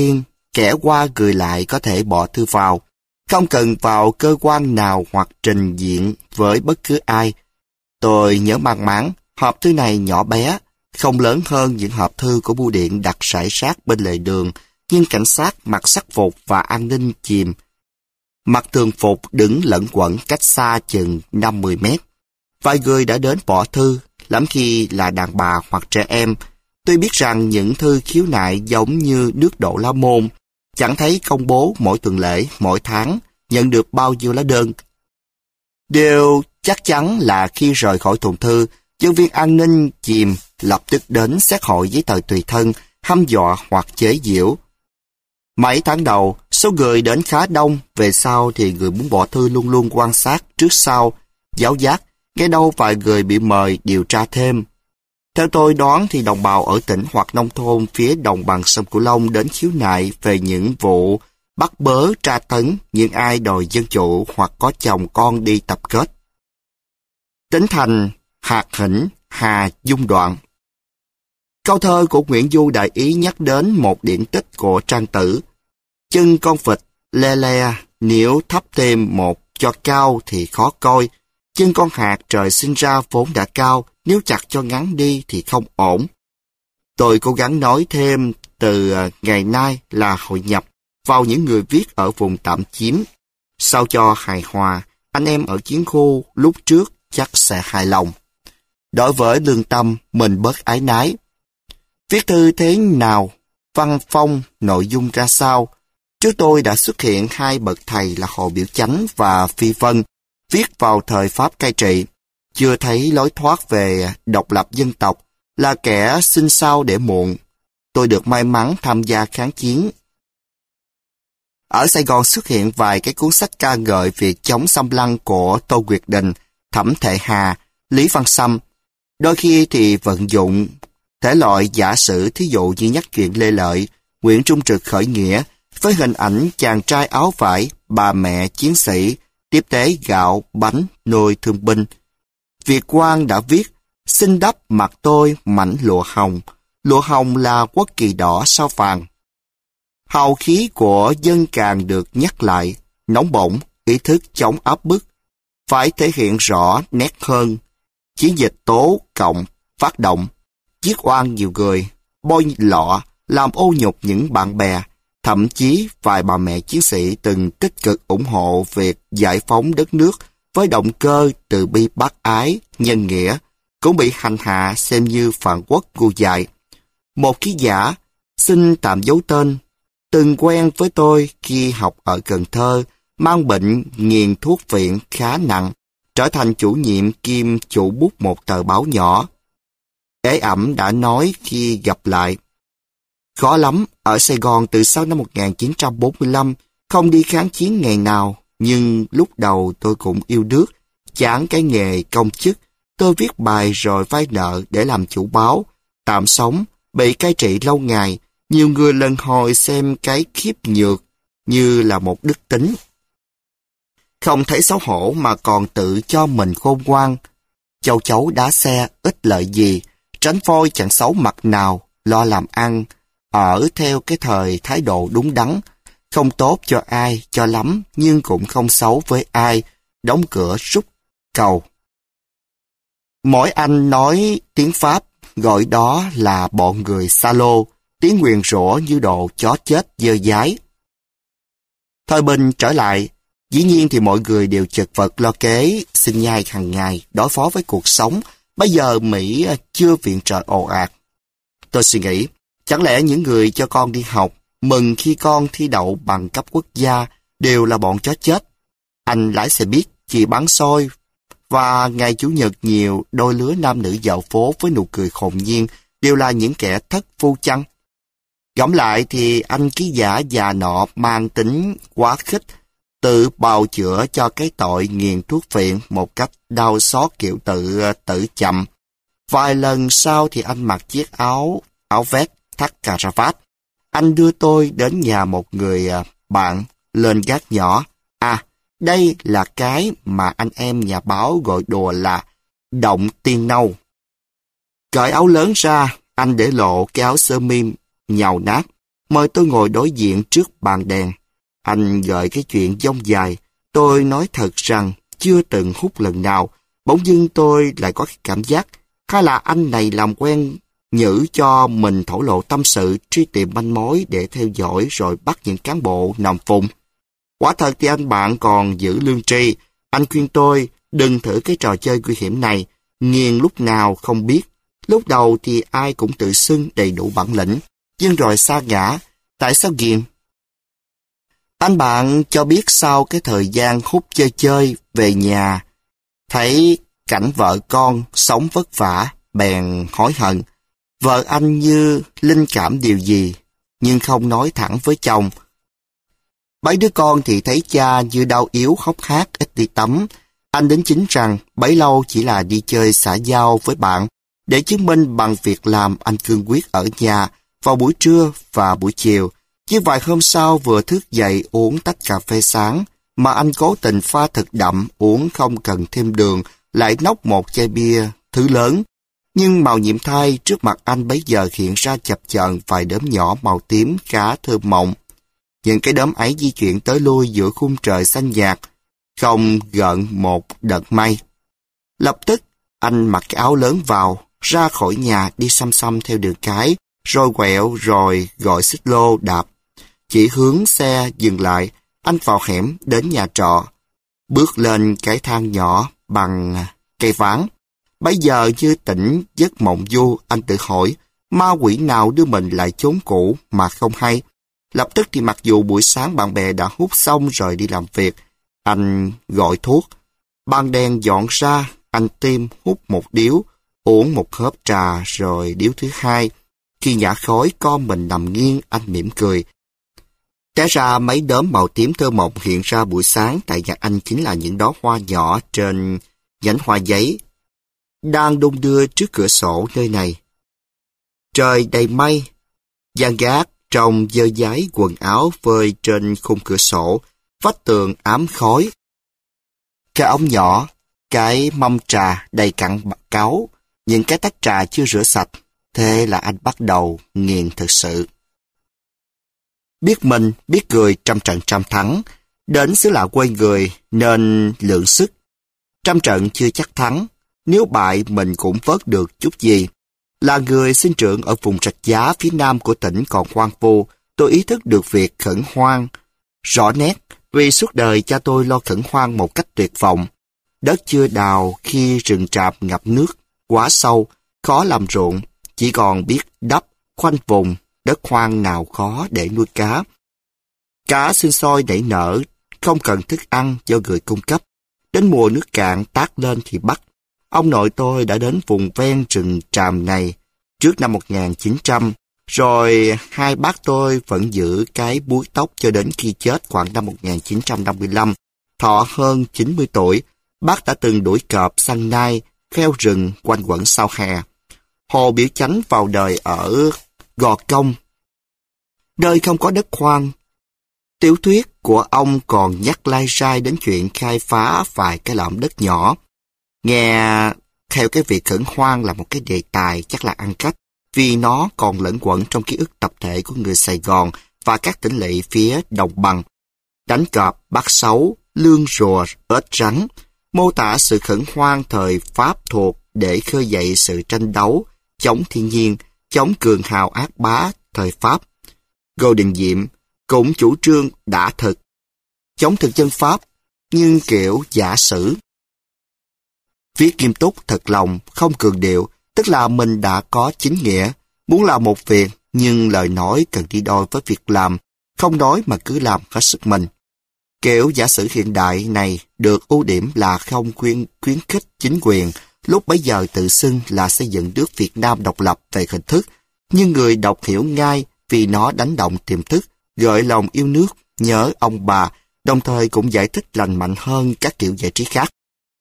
kẻ qua người lại có thể bỏ thư vào, không cần vào cơ quan nào hoặc trình diện với bất cứ ai. Tôi nhớ mang máng, hộp thư này nhỏ bé, không lớn hơn những hộp thư của bưu điện đặt rải rác bên lề đường, nhưng cảnh sát mặc sắc phục và an ninh chìm mặc thường phục đứng lẫn quẩn cách xa chừng năm mươi mét. Vài người đã đến bỏ thư, lắm khi là đàn bà hoặc trẻ em. Tôi biết rằng những thư khiếu nại giống như nước đổ lá môn, chẳng thấy công bố mỗi tuần lễ, mỗi tháng, nhận được bao nhiêu lá đơn. Điều chắc chắn là khi rời khỏi thùng thư, nhân viên an ninh chìm lập tức đến xét hội giấy tờ tùy thân, hăm dọa hoặc chế giễu. Mấy tháng đầu, số người đến khá đông, về sau thì người muốn bỏ thư luôn luôn quan sát trước sau, giáo giác, nghe đâu vài người bị mời điều tra thêm. Theo tôi đoán thì đồng bào ở tỉnh hoặc nông thôn phía đồng bằng sông Cửu Long đến khiếu nại về những vụ bắt bớ tra tấn những ai đòi dân chủ hoặc có chồng con đi tập kết. Tính thành hạt hĩnh hà dung đoạn. Câu thơ của Nguyễn Du đại ý nhắc đến một điển tích của Trang Tử. Chân con vịt le le, nếu thắp thêm một cho cao thì khó coi. Chân con hạt trời sinh ra vốn đã cao, nếu chặt cho ngắn đi thì không ổn. Tôi cố gắng nói thêm từ ngày nay là hội nhập vào những người viết ở vùng tạm chiếm. Sao cho hài hòa, anh em ở chiến khu lúc trước chắc sẽ hài lòng. Đối với lương tâm, mình bớt ái nái. Viết thư thế nào, văn phong, nội dung ra sao? Trước tôi đã xuất hiện hai bậc thầy là Hồ Biểu Chánh và Phi Vân, viết vào thời Pháp cai trị. Chưa thấy lối thoát về độc lập dân tộc, là kẻ sinh sao để muộn. Tôi được may mắn tham gia kháng chiến. Ở Sài Gòn xuất hiện vài cái cuốn sách ca ngợi việc chống xâm lăng của Tô Nguyệt Đình, Thẩm Thệ Hà, Lý Văn Sâm. Đôi khi thì vận dụng thể loại giả sử, thí dụ như nhắc chuyện Lê Lợi, Nguyễn Trung Trực khởi nghĩa, với hình ảnh chàng trai áo vải, bà mẹ chiến sĩ, tiếp tế gạo, bánh, nuôi thương binh. Việt Quang đã viết, xin đắp mặt tôi mảnh lụa hồng. Lụa hồng là quốc kỳ đỏ sao vàng. Hào khí của dân càng được nhắc lại, nóng bỏng, ý thức chống áp bức, phải thể hiện rõ nét hơn. Chiến dịch tố cộng, phát động, giết oan nhiều người, bôi lọ, làm ô nhục những bạn bè. Thậm chí vài bà mẹ chiến sĩ từng tích cực ủng hộ việc giải phóng đất nước với động cơ từ bi bác ái, nhân nghĩa, cũng bị hành hạ xem như phản quốc ngu dại. Một ký giả, xin tạm giấu tên, từng quen với tôi khi học ở Cần Thơ, mang bệnh nghiện thuốc viện khá nặng, trở thành chủ nhiệm kiêm chủ bút một tờ báo nhỏ. Ế ẩm đã nói khi gặp lại, khó lắm, ở Sài Gòn từ sau năm một nghìn chín trăm bốn mươi lăm, không đi kháng chiến ngày nào, nhưng lúc đầu tôi cũng yêu nước, chán cái nghề công chức. Tôi viết bài rồi vay nợ để làm chủ báo, tạm sống, bị cai trị lâu ngày, nhiều người lần hồi xem cái khiếp nhược như là một đức tính. Không thấy xấu hổ mà còn tự cho mình khôn ngoan. Châu chấu đá xe ít lợi gì, tránh phôi chẳng xấu mặt nào, lo làm ăn, ở theo cái thời thái độ đúng đắn, không tốt cho ai cho lắm nhưng cũng không xấu với ai, đóng cửa rút cầu. Mỗi anh nói tiếng Pháp gọi đó là bọn người xa lô, tiếng nguyền rủa như đồ chó chết dơ dái. Thời bình trở lại, dĩ nhiên thì mọi người đều chật vật lo kế, sinh nhai hàng ngày, đối phó với cuộc sống. Bây giờ Mỹ chưa viện trợ ồ ạt. Tôi suy nghĩ, chẳng lẽ những người cho con đi học, mừng khi con thi đậu bằng cấp quốc gia, đều là bọn chó chết? Anh lái xe buýt, chị bán xôi, và ngày Chủ nhật nhiều đôi lứa nam nữ dạo phố với nụ cười hồn nhiên, đều là những kẻ thất phu chăng? Gẫm lại thì anh ký giả già nọ mang tính quá khích, tự bào chữa cho cái tội nghiện thuốc phiện một cách đau xót kiểu tự tử chậm. Vài lần sau thì anh mặc chiếc áo, áo vest, thắt cà ra vát. Anh đưa tôi đến nhà một người bạn, lên gác nhỏ. À, đây là cái mà anh em nhà báo gọi đùa là động tiên nâu. Cởi áo lớn ra, anh để lộ cái áo sơ mi nhàu nát. mời tôi ngồi đối diện trước bàn đèn. Anh gợi cái chuyện dông dài. Tôi nói thật rằng chưa từng hút lần nào. Bỗng dưng tôi lại có cái cảm giác hay là anh này làm quen nhử cho mình thổ lộ tâm sự, truy tìm manh mối để theo dõi rồi bắt những cán bộ nằm vùng. Quả thật thì anh bạn còn giữ lương tri. Anh khuyên tôi đừng thử cái trò chơi nguy hiểm này, nghiền lúc nào không biết. Lúc đầu thì ai cũng tự xưng đầy đủ bản lĩnh, nhưng rồi sa ngã. Tại sao nghiền? Anh bạn cho biết sau cái thời gian hút chơi chơi về nhà, thấy cảnh vợ con sống vất vả, bèn hối hận. Vợ anh như linh cảm điều gì, nhưng không nói thẳng với chồng. Mấy đứa con thì thấy cha như đau yếu hốc hác, ít đi tắm. Anh đính chính rằng bấy lâu chỉ là đi chơi xã giao với bạn, để chứng minh bằng việc làm anh cương quyết ở nhà vào buổi trưa và buổi chiều. Chứ vài hôm sau vừa thức dậy uống tách cà phê sáng, mà anh cố tình pha thật đậm, uống không cần thêm đường, lại nốc một chai bia, thứ lớn. Nhưng màu nhiệm thai trước mặt anh bấy giờ hiện ra chập chờn vài đốm nhỏ màu tím khá thơm mộng. Những cái đốm ấy di chuyển tới lui giữa khung trời xanh nhạt, không gợn một đợt mây. Lập tức, anh mặc cái áo lớn vào, ra khỏi nhà đi xăm xăm theo đường cái, rồi quẹo rồi gọi xích lô đạp. Chỉ hướng xe dừng lại, anh vào hẻm đến nhà trọ, bước lên cái thang nhỏ bằng cây ván. Bây giờ như tỉnh giấc mộng du, anh tự hỏi, ma quỷ nào đưa mình lại chốn cũ mà không hay. Lập tức thì mặc dù buổi sáng bạn bè đã hút xong rồi đi làm việc, anh gọi thuốc. Ban đèn dọn ra, anh tiêm hút một điếu, uống một hớp trà rồi điếu thứ hai. Khi nhả khói con mình nằm nghiêng, anh mỉm cười. Té ra mấy đốm màu tím thơ mộng hiện ra buổi sáng tại nhà anh chính là những đóa hoa nhỏ trên nhánh hoa giấy, đang đung đưa trước cửa sổ nơi này. Trời đầy mây, gian gác trông dơ dáy quần áo phơi trên khung cửa sổ, vách tường ám khói. Cái ống nhỏ, cái mâm trà đầy cặn cáu, những cái tách trà chưa rửa sạch. Thế là anh bắt đầu nghiền thực sự. Biết mình, biết cười trăm trận trăm thắng. Đến xứ lạ quê người nên lượng sức. Trăm trận chưa chắc thắng. Nếu bại mình cũng vớt được chút gì. Là người sinh trưởng ở vùng Rạch Giá phía nam của tỉnh còn hoang vu, tôi ý thức được việc khẩn hoang rõ nét, vì suốt đời cha tôi lo khẩn hoang một cách tuyệt vọng. Đất chưa đào khi rừng tràm ngập nước quá sâu, khó làm ruộng, chỉ còn biết đắp khoanh vùng, đất hoang nào khó để nuôi cá. Cá sinh sôi nảy nở, không cần thức ăn do người cung cấp. Đến mùa nước cạn tát lên thì bắt. Ông nội tôi đã đến vùng ven rừng tràm này trước năm một nghìn chín trăm, rồi hai bác tôi vẫn giữ cái búi tóc cho đến khi chết khoảng năm một nghìn chín trăm năm mươi lăm. Thọ hơn chín mươi tuổi, bác đã từng đuổi cọp săn nai, kheo rừng quanh quẩn sau hè. Hồ Biểu Chánh vào đời ở Gò Công, nơi không có đất hoang. Tiểu thuyết của ông còn nhắc lai rai đến chuyện khai phá vài cái lõm đất nhỏ. Nghe theo cái việc khẩn hoang là một cái đề tài chắc là ăn khách, vì nó còn lẫn quẩn trong ký ức tập thể của người Sài Gòn và các tỉnh lỵ phía đồng bằng. Đánh cọp, bắt sấu, lương rùa, ếch rắn, mô tả sự khẩn hoang thời Pháp thuộc để khơi dậy sự tranh đấu, chống thiên nhiên, chống cường hào ác bá thời Pháp. Ngô Đình Diệm cũng chủ trương đã thực, chống thực dân Pháp, nhưng kiểu giả sử. Viết nghiêm túc, thật lòng, không cường điệu, tức là mình đã có chính nghĩa, muốn làm một việc, nhưng lời nói cần đi đôi với việc làm, không nói mà cứ làm hết sức mình. Kiểu giả sử hiện đại này được ưu điểm là không khuyến, khuyến khích chính quyền, lúc bấy giờ tự xưng là xây dựng nước Việt Nam độc lập về hình thức, nhưng người đọc hiểu ngay vì nó đánh động tiềm thức, gợi lòng yêu nước, nhớ ông bà, đồng thời cũng giải thích lành mạnh hơn các kiểu giải trí khác.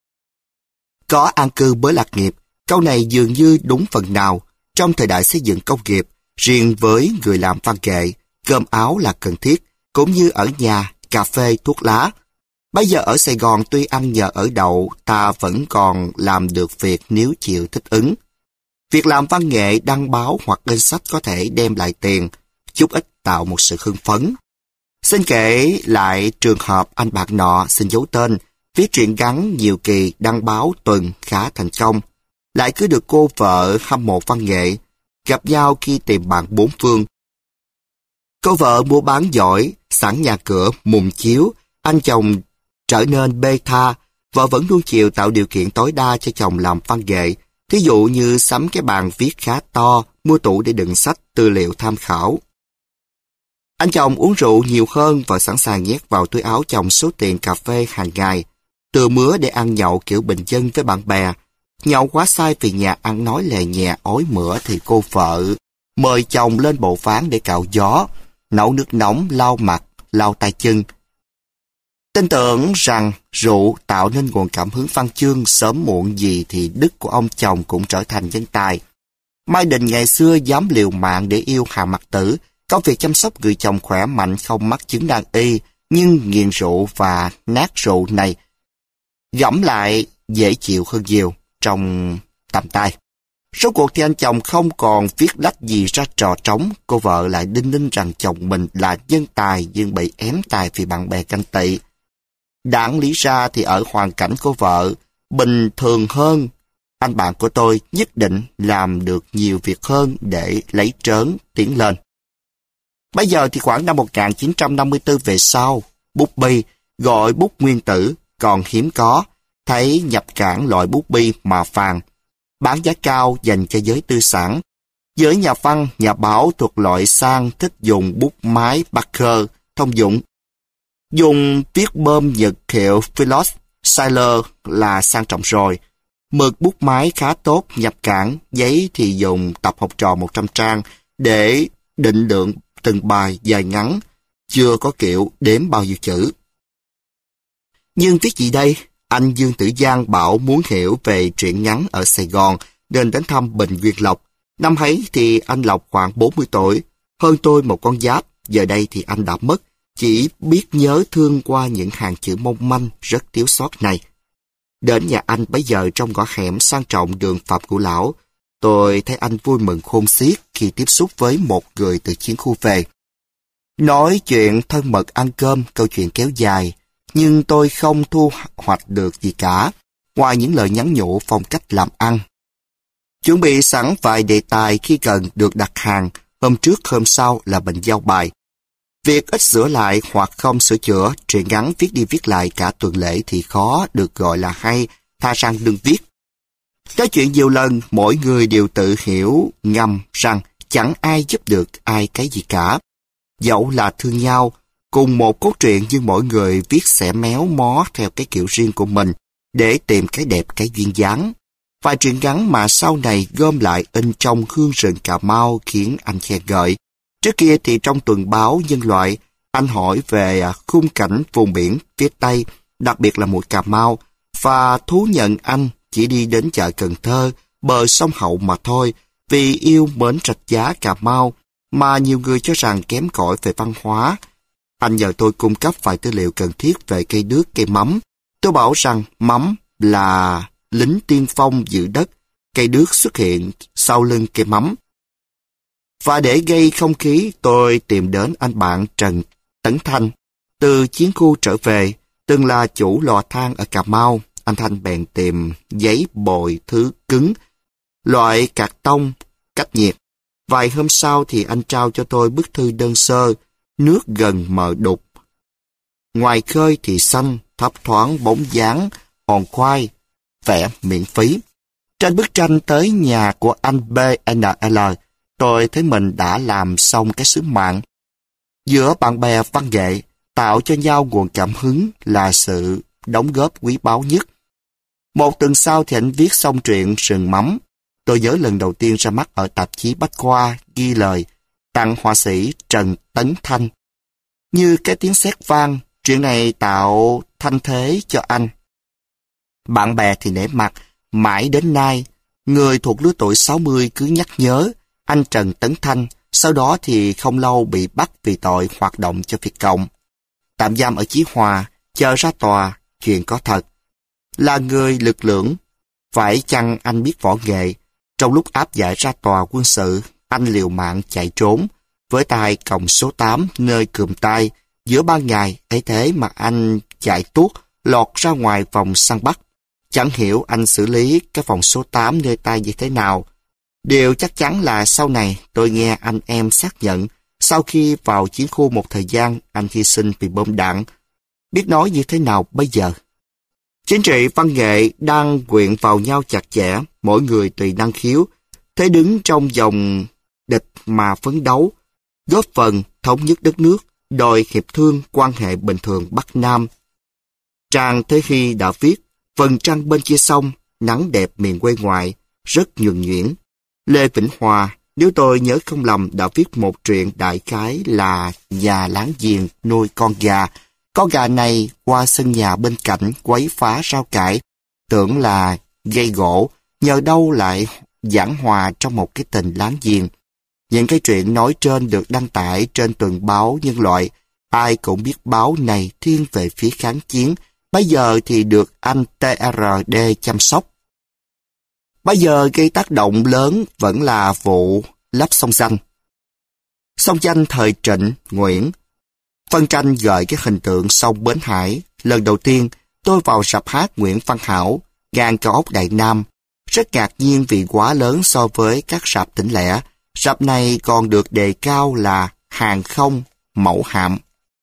Có an cư mới lạc nghiệp, câu này dường như đúng phần nào. Trong thời đại xây dựng công nghiệp, riêng với người làm văn nghệ, cơm áo là cần thiết, cũng như ở nhà, cà phê, thuốc lá. Bây giờ ở Sài Gòn tuy ăn nhờ ở đậu, ta vẫn còn làm được việc nếu chịu thích ứng. Việc làm văn nghệ, đăng báo hoặc in sách có thể đem lại tiền, chút ít tạo một sự hưng phấn. Xin kể lại trường hợp anh bạn nọ xin giấu tên, viết truyện ngắn nhiều kỳ đăng báo tuần khá thành công, lại cứ được cô vợ hâm mộ văn nghệ, gặp nhau khi tìm bạn bốn phương. Cô vợ mua bán giỏi, sẵn nhà cửa, mùng chiếu, anh chồng trở nên bê tha, vợ vẫn luôn chịu tạo điều kiện tối đa cho chồng làm văn nghệ, thí dụ như sắm cái bàn viết khá to, mua tủ để đựng sách, tư liệu tham khảo. Anh chồng uống rượu nhiều hơn và sẵn sàng nhét vào túi áo chồng số tiền cà phê hàng ngày, từ mứa để ăn nhậu kiểu bình dân với bạn bè. Nhậu quá say vì nhà ăn nói lè nhẹ ói mửa thì cô vợ mời chồng lên bộ ván để cạo gió, nấu nước nóng, lau mặt, lau tay chân. Tin tưởng rằng rượu tạo nên nguồn cảm hứng văn chương, sớm muộn gì thì đức của ông chồng cũng trở thành nhân tài. Mai Đình ngày xưa dám liều mạng để yêu Hàn Mặc Tử, công việc chăm sóc người chồng khỏe mạnh không mắc chứng nan y, nhưng nghiện rượu và nát rượu này gẫm lại dễ chịu hơn nhiều trong tầm tay. Rốt cuộc thì anh chồng không còn viết lách gì ra trò trống, cô vợ lại đinh ninh rằng chồng mình là nhân tài nhưng bị ém tài vì bạn bè ganh tị. Đáng lý ra thì ở hoàn cảnh cô vợ bình thường hơn, anh bạn của tôi nhất định làm được nhiều việc hơn để lấy trớn tiến lên. Bây giờ thì khoảng năm một nghìn chín trăm năm mươi tư về sau, bút bi, gọi bút nguyên tử, còn hiếm có, thấy nhập cảng loại bút bi mà phàn, bán giá cao dành cho giới tư sản. Giới nhà văn, nhà báo thuộc loại sang thích dùng bút máy Parker thông dụng. Dùng viết bơm nhật hiệu Philos, Sailor là sang trọng rồi. Mực bút máy khá tốt, nhập cảng, giấy thì dùng tập học trò một trăm trang để định lượng từng bài dài ngắn, chưa có kiểu đếm bao nhiêu chữ. Nhưng viết gì đây? Anh Dương Tử Giang bảo muốn hiểu về truyện ngắn ở Sài Gòn nên đến thăm Bình Nguyên Lộc. Năm ấy thì anh Lộc khoảng bốn mươi tuổi, hơn tôi một con giáp, giờ đây thì anh đã mất, chỉ biết nhớ thương qua những hàng chữ mong manh rất thiếu sót này. Đến nhà anh bấy giờ trong ngõ hẻm sang trọng đường Phạm Ngũ Lão, tôi thấy anh vui mừng khôn xiết khi tiếp xúc với một người từ chiến khu về. Nói chuyện thân mật ăn cơm, câu chuyện kéo dài, nhưng tôi không thu hoạch được gì cả, ngoài những lời nhắn nhủ phong cách làm ăn. Chuẩn bị sẵn vài đề tài khi cần được đặt hàng, hôm trước hôm sau là mình giao bài. Việc ít sửa lại hoặc không sửa chữa, truyện ngắn viết đi viết lại cả tuần lễ thì khó được gọi là hay, tha rằng đừng viết. Nói chuyện nhiều lần, mỗi người đều tự hiểu ngầm rằng chẳng ai giúp được ai cái gì cả. Dẫu là thương nhau, cùng một cốt truyện nhưng mỗi người viết sẽ méo mó theo cái kiểu riêng của mình để tìm cái đẹp cái duyên dáng. Vài truyện ngắn mà sau này gom lại in trong Hương Rừng Cà Mau khiến anh khen ngợi. Trước kia thì trong tuần báo Nhân Loại, anh hỏi về khung cảnh vùng biển phía Tây, đặc biệt là mũi Cà Mau, và thú nhận anh chỉ đi đến chợ Cần Thơ, bờ sông Hậu mà thôi, vì yêu mến Rạch Giá Cà Mau, mà nhiều người cho rằng kém cỏi về văn hóa. Anh nhờ tôi cung cấp vài tư liệu cần thiết về cây đước, cây mắm. Tôi bảo rằng mắm là lính tiên phong giữ đất, cây đước xuất hiện sau lưng cây mắm. Và để gây không khí, tôi tìm đến anh bạn Trần Tấn Thanh. Từ chiến khu trở về, từng là chủ lò than ở Cà Mau, anh Thanh bèn tìm giấy bồi thứ cứng, loại cạc tông, cách nhiệt. Vài hôm sau thì anh trao cho tôi bức thư đơn sơ, nước gần mờ đục. Ngoài khơi thì xanh, thấp thoáng bóng dáng, hòn khoai, vẽ miễn phí. Trên bức tranh tới nhà của anh bê en lờ, tôi thấy mình đã làm xong cái sứ mạng. Giữa bạn bè văn nghệ, tạo cho nhau nguồn cảm hứng là sự đóng góp quý báu nhất. Một tuần sau thì anh viết xong truyện Rừng Mắm. Tôi nhớ lần đầu tiên ra mắt ở tạp chí Bách Khoa ghi lời tặng họa sĩ Trần Tấn Thanh. Như cái tiếng sét vang, chuyện này tạo thanh thế cho anh. Bạn bè thì nể mặt, mãi đến nay, người thuộc lứa tuổi sáu mươi cứ nhắc nhớ anh Trần Tấn Thanh, sau đó thì không lâu bị bắt vì tội hoạt động cho Việt Cộng. Tạm giam ở Chí Hòa, chờ ra tòa, chuyện có thật. Là người lực lưỡng, phải chăng anh biết võ nghệ? Trong lúc áp giải ra tòa quân sự, anh liều mạng chạy trốn. với tay còng số tám nơi cườm tay. Giữa ban ngày, ấy thế mà anh chạy tuốt, lọt ra ngoài vòng săn bắt. Chẳng hiểu anh xử lý cái vòng số tám nơi tay như thế nào. Điều chắc chắn là sau này tôi nghe anh em xác nhận, sau khi vào chiến khu một thời gian, anh hy sinh vì bom đạn. Biết nói như thế nào bây giờ? Chính trị văn nghệ đang quyện vào nhau chặt chẽ, mỗi người tùy năng khiếu, thế đứng trong dòng địch mà phấn đấu, góp phần thống nhất đất nước, đòi hiệp thương quan hệ bình thường Bắc Nam. Trang Thế Hy đã viết, vầng trăng bên kia sông, nắng đẹp miền quê ngoại, rất nhuần nhuyễn. Lê Vĩnh Hòa, nếu tôi nhớ không lầm, đã viết một truyện đại khái là nhà láng giềng nuôi con gà. Con gà này qua sân nhà bên cạnh quấy phá rau cải, tưởng là gây gỗ, nhờ đâu lại giảng hòa trong một cái tình láng giềng. Những cái chuyện nói trên được đăng tải trên tuần báo Nhân loại. Ai cũng biết báo này thiên về phía kháng chiến, bây giờ thì được anh tê rờ đê chăm sóc. Bây giờ gây tác động lớn vẫn là vụ lắp sông Danh. Sông Danh thời Trịnh, Nguyễn. Phân tranh gợi cái hình tượng sông Bến Hải. Lần đầu tiên, tôi vào rạp hát Nguyễn Văn Hảo, gan cao ốc Đại Nam. Rất ngạc nhiên vì quá lớn so với các rạp tỉnh lẻ. Rạp này còn được đề cao là hàng không, mẫu hạm.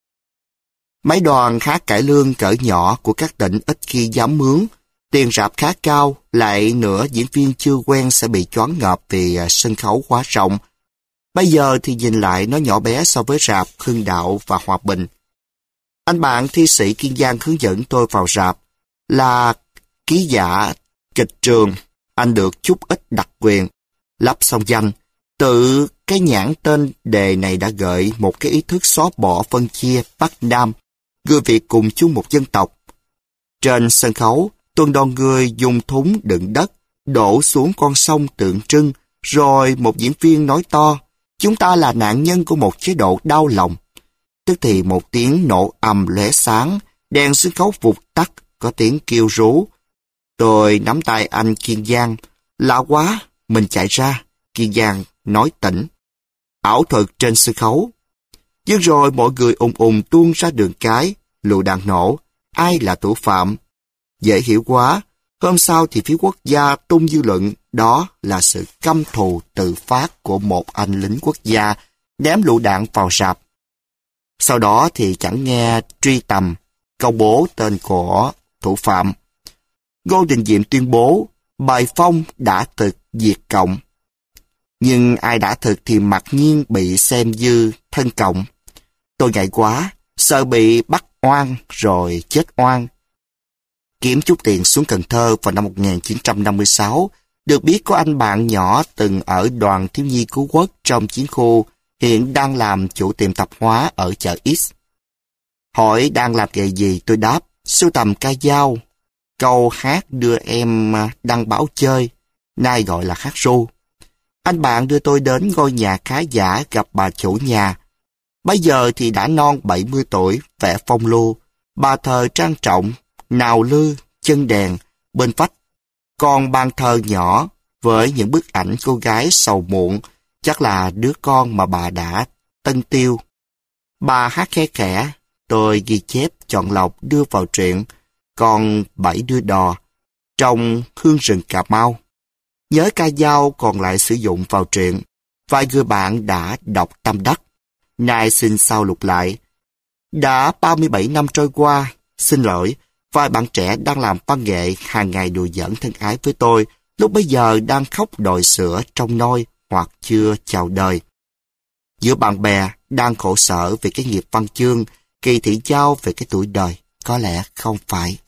Mấy đoàn hát cải lương cỡ nhỏ của các tỉnh ít khi dám mướn. Tiền rạp khá cao, lại nữa diễn viên chưa quen sẽ bị choáng ngợp vì sân khấu quá rộng. Bây giờ thì nhìn lại nó nhỏ bé so với rạp Hưng Đạo và Hòa Bình. Anh bạn thi sĩ Kiên Giang hướng dẫn tôi vào rạp là ký giả kịch trường. Anh được chút ít đặc quyền. Lắp sông Danh. Tự cái nhãn tên đề này đã gợi một cái ý thức xóa bỏ phân chia Bắc Nam, người Việt cùng chung một dân tộc. Trên sân khấu, tuần đoàn người dùng thúng đựng đất, đổ xuống con sông tượng trưng, rồi một diễn viên nói to, chúng ta là nạn nhân của một chế độ đau lòng. Tức thì một tiếng nổ ầm lóe sáng, đèn sân khấu vụt tắt, có tiếng kêu rú. Tôi nắm tay anh Kiên Giang, lạ quá, mình chạy ra, Kiên Giang nói tỉnh. Ảo thuật trên sân khấu. Nhưng rồi mọi người ùng ùng tuôn ra đường cái, lựu đạn nổ, ai là thủ phạm? Dễ hiểu quá, hôm sau thì phía quốc gia tung dư luận đó là sự căm thù tự phát của một anh lính quốc gia ném lựu đạn vào rạp. Sau đó thì chẳng nghe truy tầm, công bố tên của thủ phạm. Ngô Đình Diệm tuyên bố bài phong đã thực diệt cộng. Nhưng ai đã thực thì mặc nhiên bị xem như thân cộng. Tôi ngại quá, sợ bị bắt oan rồi chết oan. Kiếm chút tiền xuống Cần Thơ vào năm một nghìn chín trăm năm mươi sáu, được biết có anh bạn nhỏ từng ở đoàn thiếu nhi cứu quốc trong chiến khu, hiện đang làm chủ tiệm tạp hóa ở chợ X. Hỏi đang làm nghề gì, tôi đáp, sưu tầm ca dao. Câu hát đưa em đăng báo chơi, nay gọi là hát ru. Anh bạn đưa tôi đến ngôi nhà khá giả gặp bà chủ nhà. Bây giờ thì đã non bảy mươi tuổi, vẻ phong lưu, bà thờ trang trọng, nào lư, chân đèn, bên vách. Còn bàn thờ nhỏ với những bức ảnh cô gái sầu muộn, chắc là đứa con mà bà đã tân tiêu. Bà hát khe khẽ, tôi ghi chép chọn lọc đưa vào truyện, còn bảy đứa đò, trong hương rừng Cà Mau. Nhớ ca dao còn lại sử dụng vào truyện, vài người bạn đã đọc tâm đắc. Nay xin sao lục lại. Đã ba mươi bảy năm trôi qua, xin lỗi, vài bạn trẻ đang làm văn nghệ hàng ngày đùa giỡn thân ái với tôi, lúc bấy giờ đang khóc đòi sữa trong nôi hoặc chưa chào đời. Giữa bạn bè đang khổ sở về cái nghiệp văn chương, Kỳ Thị Giao về cái tuổi đời, có lẽ không phải.